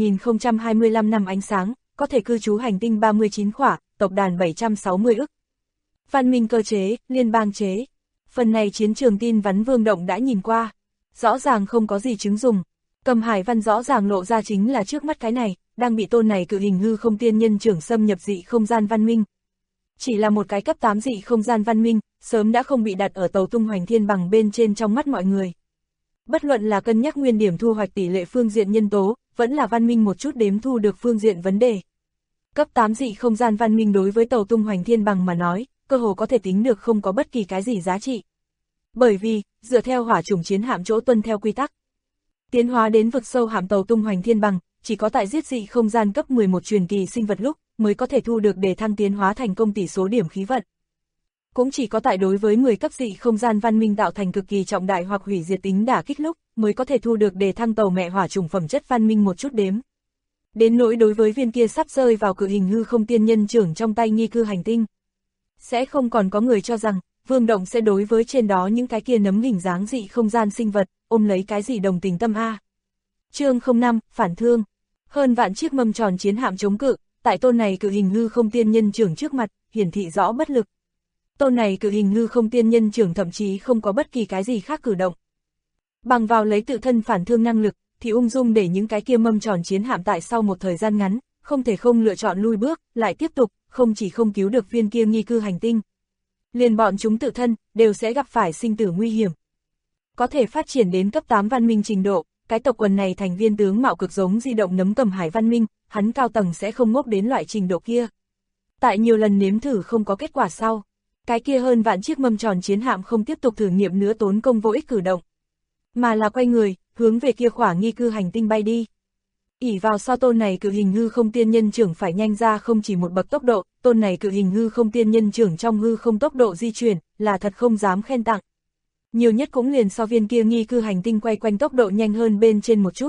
1025 năm ánh sáng, có thể cư trú hành tinh 39 khỏa, tộc đàn 760 ức. Văn minh cơ chế, liên bang chế. Phần này chiến trường tin vắn Vương Động đã nhìn qua. Rõ ràng không có gì chứng dùng. Cầm Hải văn rõ ràng lộ ra chính là trước mắt cái này, đang bị tôn này cự hình hư không tiên nhân trưởng xâm nhập dị không gian văn minh. Chỉ là một cái cấp 8 dị không gian văn minh, sớm đã không bị đặt ở tàu tung hoành thiên bằng bên trên trong mắt mọi người. Bất luận là cân nhắc nguyên điểm thu hoạch tỷ lệ phương diện nhân tố, vẫn là văn minh một chút đếm thu được phương diện vấn đề. Cấp 8 dị không gian văn minh đối với tàu tung hoành thiên bằng mà nói, cơ hồ có thể tính được không có bất kỳ cái gì giá trị. Bởi vì, dựa theo hỏa chủng chiến hạm chỗ tuân theo quy tắc, tiến hóa đến vực sâu hạm tàu tung hoành thiên bằng, chỉ có tại giết dị không gian cấp 11 truyền kỳ sinh vật lúc, mới có thể thu được để thăng tiến hóa thành công tỷ số điểm khí vận. Cũng chỉ có tại đối với 10 cấp dị không gian văn minh tạo thành cực kỳ trọng đại hoặc hủy diệt tính đả kích lúc, mới có thể thu được để thăng tàu mẹ hỏa chủng phẩm chất văn minh một chút đếm. Đến nỗi đối với viên kia sắp rơi vào cự hình hư không tiên nhân trưởng trong tay nghi cư hành tinh. Sẽ không còn có người cho rằng, Vương Động sẽ đối với trên đó những cái kia nấm hình dáng dị không gian sinh vật, ôm lấy cái gì đồng tình tâm a. Chương 05, phản thương. Hơn vạn chiếc mâm tròn chiến hạm chống cự, tại tôn này cự hình hư không tiên nhân trưởng trước mặt, hiển thị rõ bất lực. Tôn này cự hình hư không tiên nhân trưởng thậm chí không có bất kỳ cái gì khác cử động. Bằng vào lấy tự thân phản thương năng lực, thì ung dung để những cái kia mâm tròn chiến hạm tại sau một thời gian ngắn, không thể không lựa chọn lui bước, lại tiếp tục, không chỉ không cứu được viên kia nghi cư hành tinh. Liền bọn chúng tự thân, đều sẽ gặp phải sinh tử nguy hiểm. Có thể phát triển đến cấp 8 văn minh trình độ, cái tộc quần này thành viên tướng mạo cực giống di động nấm Cầm Hải văn minh, hắn cao tầng sẽ không ngốc đến loại trình độ kia. Tại nhiều lần nếm thử không có kết quả sau, cái kia hơn vạn chiếc mâm tròn chiến hạm không tiếp tục thử nghiệm nữa tốn công vô ích cử động, mà là quay người, hướng về kia khỏa nghi cư hành tinh bay đi. Ỷ vào sao tôn này cự hình hư không tiên nhân trưởng phải nhanh ra không chỉ một bậc tốc độ, tôn này cự hình hư không tiên nhân trưởng trong hư không tốc độ di chuyển, là thật không dám khen tặng. Nhiều nhất cũng liền so viên kia nghi cư hành tinh quay quanh tốc độ nhanh hơn bên trên một chút.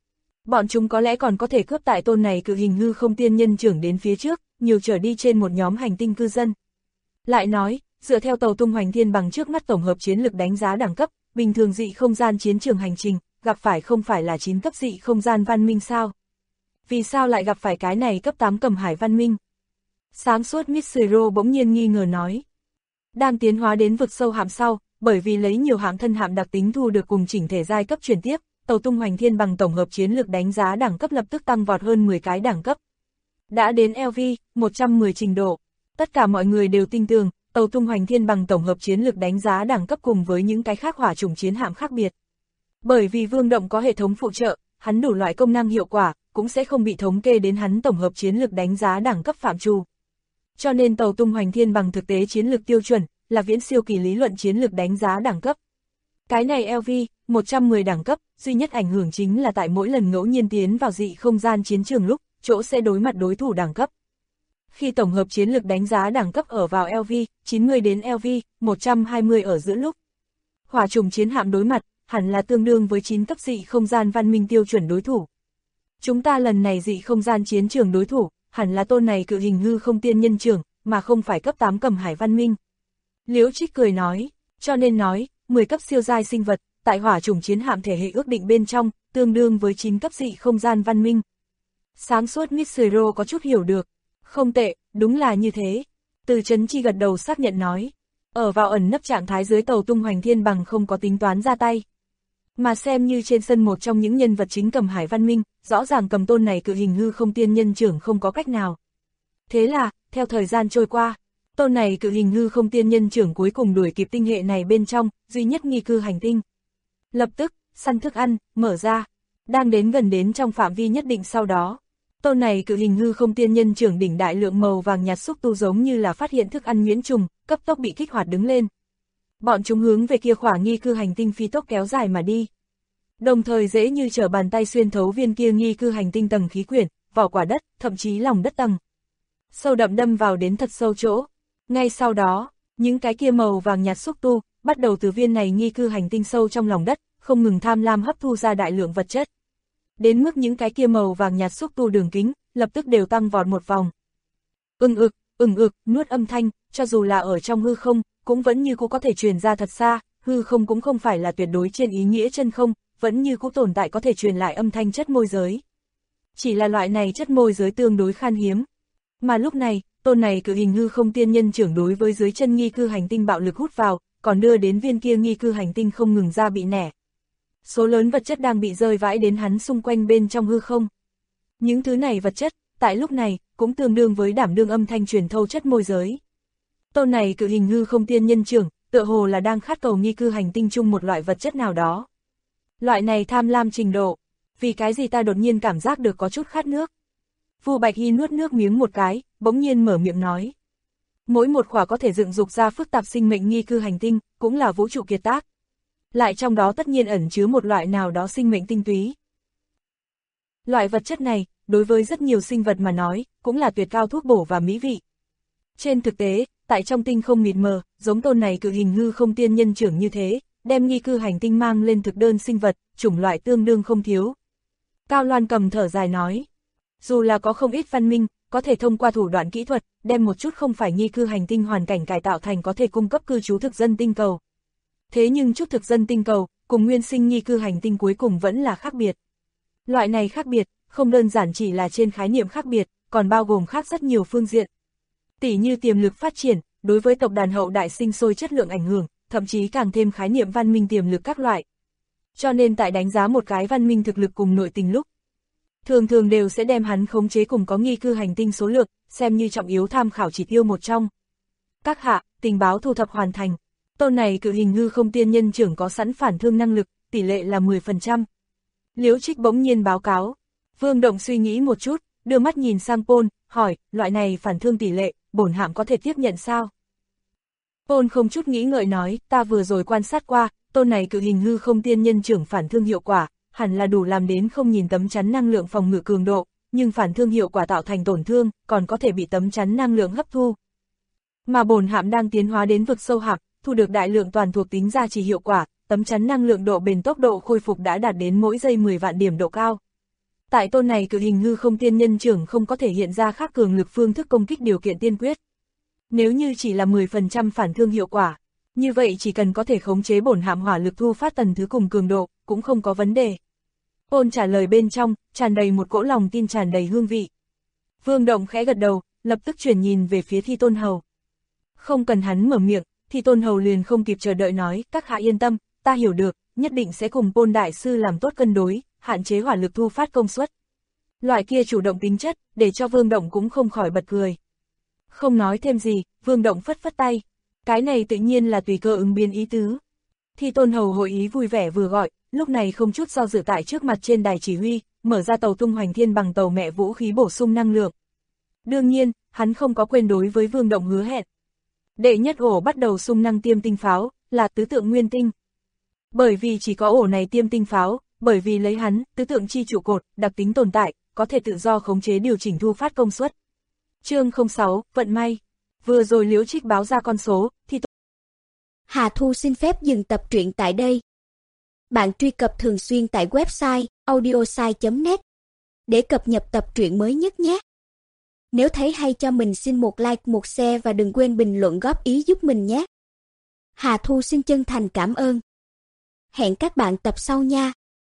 Bọn chúng có lẽ còn có thể cướp tại tôn này cự hình hư không tiên nhân trưởng đến phía trước, nhiều trở đi trên một nhóm hành tinh cư dân. Lại nói, dựa theo tàu tung hoành thiên bằng trước mắt tổng hợp chiến lực đánh giá đẳng cấp, bình thường dị không gian chiến trường hành trình, gặp phải không phải là 9 cấp dị không gian văn minh sao? Vì sao lại gặp phải cái này cấp 8 Cầm Hải văn minh? Sáng suốt Mitsuro bỗng nhiên nghi ngờ nói. Đang tiến hóa đến vực sâu hạm sau, bởi vì lấy nhiều hạng thân hạm đặc tính thu được cùng chỉnh thể giai cấp chuyển tiếp, tàu tung hoành thiên bằng tổng hợp chiến lực đánh giá đẳng cấp lập tức tăng vọt hơn 10 cái đẳng cấp. Đã đến LV 110 trình độ. Tất cả mọi người đều tin tưởng, tàu tung hoành thiên bằng tổng hợp chiến lực đánh giá đẳng cấp cùng với những cái khác hỏa chủng chiến hạm khác biệt. Bởi vì Vương Động có hệ thống phụ trợ, hắn đủ loại công năng hiệu quả, cũng sẽ không bị thống kê đến hắn tổng hợp chiến lực đánh giá đẳng cấp phạm trù. Cho nên tàu tung hoành thiên bằng thực tế chiến lược tiêu chuẩn, là viễn siêu kỳ lý luận chiến lược đánh giá đẳng cấp. Cái này LV 110 đẳng cấp, duy nhất ảnh hưởng chính là tại mỗi lần ngẫu nhiên tiến vào dị không gian chiến trường lúc, chỗ sẽ đối mặt đối thủ đẳng cấp. Khi tổng hợp chiến lược đánh giá đẳng cấp ở vào LV 90 đến LV 120 ở giữa lúc, hỏa chủng chiến hạm đối mặt, hẳn là tương đương với 9 cấp dị không gian văn minh tiêu chuẩn đối thủ. Chúng ta lần này dị không gian chiến trường đối thủ, hẳn là tôn này cự hình hư không tiên nhân trưởng, mà không phải cấp 8 Cầm Hải văn minh. Liễu Trích cười nói, cho nên nói, 10 cấp siêu giai sinh vật, tại hỏa chủng chiến hạm thể hệ ước định bên trong, tương đương với 9 cấp dị không gian văn minh. Sáng suốt Mitsuro có chút hiểu được. Không tệ, đúng là như thế. Từ Chấn Chi gật đầu xác nhận nói. Ở vào ẩn nấp trạng thái dưới tàu tung hoành thiên bằng không có tính toán ra tay. Mà xem như trên sân một trong những nhân vật chính Cầm Hải văn minh, rõ ràng cầm tôn này cự hình hư không tiên nhân trưởng không có cách nào. Thế theo thời gian trôi qua, tôn này cự hình hư không tiên nhân trưởng cuối cùng đuổi kịp tinh hệ này bên trong, duy nhất nghi cư hành tinh. Lập tức, săn thức ăn, mở ra, đang đến gần đến trong phạm vi nhất định sau đó. Tôn này cự hình hư không tiên nhân trưởng đỉnh đại lượng màu vàng nhạt xúc tu giống như là phát hiện thức ăn nhuyễn trùng, cấp tốc bị kích hoạt đứng lên. Bọn chúng hướng về kia khỏa nghi cư hành tinh phi tốc kéo dài mà đi. Đồng thời dễ như trở bàn tay xuyên thấu viên kia nghi cư hành tinh tầng khí quyển, vỏ quả đất, thậm chí lòng đất tầng. Sâu đậm đâm vào đến thật sâu chỗ. Ngay sau đó, những cái kia màu vàng nhạt xúc tu, bắt đầu từ viên này nghi cư hành tinh sâu trong lòng đất, không ngừng tham lam hấp thu ra đại lượng vật chất. Đến mức những cái kia màu vàng nhạt xúc tu đường kính, lập tức đều tăng vọt một vòng. Ừng ực, nuốt âm thanh, cho dù là ở trong hư không, cũng vẫn như cũ có thể truyền ra thật xa, hư không cũng không phải là tuyệt đối trên ý nghĩa chân không, vẫn như cũ tồn tại có thể truyền lại âm thanh chất môi giới. Chỉ là loại này chất môi giới tương đối khan hiếm. Mà lúc này, tôn này cự hình hư không tiên nhân trưởng đối với dưới chân nghi cư hành tinh bạo lực hút vào, còn đưa đến viên kia nghi cư hành tinh không ngừng ra bị nẻ. Số lớn vật chất đang bị rơi vãi đến hắn xung quanh bên trong hư không. Những thứ này vật chất, tại lúc này, cũng tương đương với đảm đương âm thanh truyền thâu chất môi giới. Tôn này cự hình hư không tiên nhân trưởng, tựa hồ là đang khát cầu nghi cư hành tinh chung một loại vật chất nào đó. Loại này tham lam trình độ, vì cái gì ta đột nhiên cảm giác được có chút khát nước. Vu Bạch Hy nuốt nước miếng một cái, bỗng nhiên mở miệng nói. Mỗi một khỏa có thể dựng dục ra phức tạp sinh mệnh nghi cư hành tinh, cũng là vũ trụ kiệt tác. Lại trong đó tất nhiên ẩn chứa một loại nào đó sinh mệnh tinh túy. Loại vật chất này, đối với rất nhiều sinh vật mà nói, cũng là tuyệt cao thuốc bổ và mỹ vị. Trên thực tế, tại trong tinh không mịt mờ, giống tôn này cự hình hư không tiên nhân trưởng như thế, đem nghi cư hành tinh mang lên thực đơn sinh vật, chủng loại tương đương không thiếu. Cao Loan Cầm thở dài nói, dù là có không ít văn minh, có thể thông qua thủ đoạn kỹ thuật, đem một chút không phải nghi cư hành tinh hoàn cảnh cải tạo thành có thể cung cấp cư trú thực dân tinh cầu. Thế nhưng chút thực dân tinh cầu, cùng nguyên sinh nghi cư hành tinh cuối cùng vẫn là khác biệt. Loại này khác biệt, không đơn giản chỉ là trên khái niệm khác biệt, còn bao gồm khác rất nhiều phương diện. Tỉ như tiềm lực phát triển, đối với tộc đàn hậu đại sinh sôi chất lượng ảnh hưởng, thậm chí càng thêm khái niệm văn minh tiềm lực các loại. Cho nên tại đánh giá một cái văn minh thực lực cùng nội tình lúc, thường thường đều sẽ đem hắn khống chế cùng có nghi cư hành tinh số lượng, xem như trọng yếu tham khảo chỉ tiêu một trong. Các hạ, tình báo thu thập hoàn thành. Tôn này cự hình hư không tiên nhân trưởng có sẵn phản thương năng lực, tỷ lệ là 10%. Liễu Trích bỗng nhiên báo cáo. Vương Động suy nghĩ một chút, đưa mắt nhìn sang Paul, hỏi, loại này phản thương tỷ lệ, bổn hạm có thể tiếp nhận sao? Paul không chút nghĩ ngợi nói, ta vừa rồi quan sát qua, tôn này cự hình hư không tiên nhân trưởng phản thương hiệu quả, hẳn là đủ làm đến không nhìn tấm chắn năng lượng phòng ngự cường độ, nhưng phản thương hiệu quả tạo thành tổn thương, còn có thể bị tấm chắn năng lượng hấp thu. Mà bổn hạm đang tiến hóa đến vực sâu hạm, thu được đại lượng toàn thuộc tính gia trì hiệu quả, tấm chắn năng lượng độ bền tốc độ khôi phục đã đạt đến mỗi giây 10 vạn điểm độ cao. Tại tôn này cự hình hư không tiên nhân trưởng không có thể hiện ra khác cường lực phương thức công kích điều kiện tiên quyết. Nếu như chỉ là 10% phản thương hiệu quả, như vậy chỉ cần có thể khống chế bổn hạm hỏa lực thu phát tần thứ cùng cường độ, cũng không có vấn đề. Paul trả lời bên trong, tràn đầy một cỗ lòng tin tràn đầy hương vị. Vương Động khẽ gật đầu, lập tức chuyển nhìn về phía Thi Tôn Hầu. Không cần hắn mở miệng, Thi Tôn Hầu liền không kịp chờ đợi nói, các hạ yên tâm, ta hiểu được, nhất định sẽ cùng Paul Đại Sư làm tốt cân đối, hạn chế hỏa lực thu phát công suất. Loại kia chủ động tính chất, để cho Vương Động cũng không khỏi bật cười. Không nói thêm gì, Vương Động phất phất tay. Cái này tự nhiên là tùy cơ ứng biến ý tứ. Thi Tôn Hầu hội ý vui vẻ vừa gọi, lúc này không chút do dự tại trước mặt trên đài chỉ huy, mở ra tàu tung hoành thiên bằng tàu mẹ vũ khí bổ sung năng lượng. Đương nhiên, hắn không có quên đối với Vương Động hứa hẹn. Đệ nhất ổ bắt đầu sung năng tiêm tinh pháo, là tứ tượng nguyên tinh. Bởi vì chỉ có ổ này tiêm tinh pháo, bởi vì lấy hắn, tứ tượng chi trụ cột, đặc tính tồn tại, có thể tự do khống chế điều chỉnh thu phát công suất. Chương 06, vận may. Vừa rồi Liễu Trích báo ra con số, thì Hà Thu xin phép dừng tập truyện tại đây. Bạn truy cập thường xuyên tại website audiosai.net để cập nhật tập truyện mới nhất nhé. Nếu thấy hay cho mình xin một like, một share và đừng quên bình luận góp ý giúp mình nhé. Hà Thu xin chân thành cảm ơn. Hẹn các bạn tập sau nha.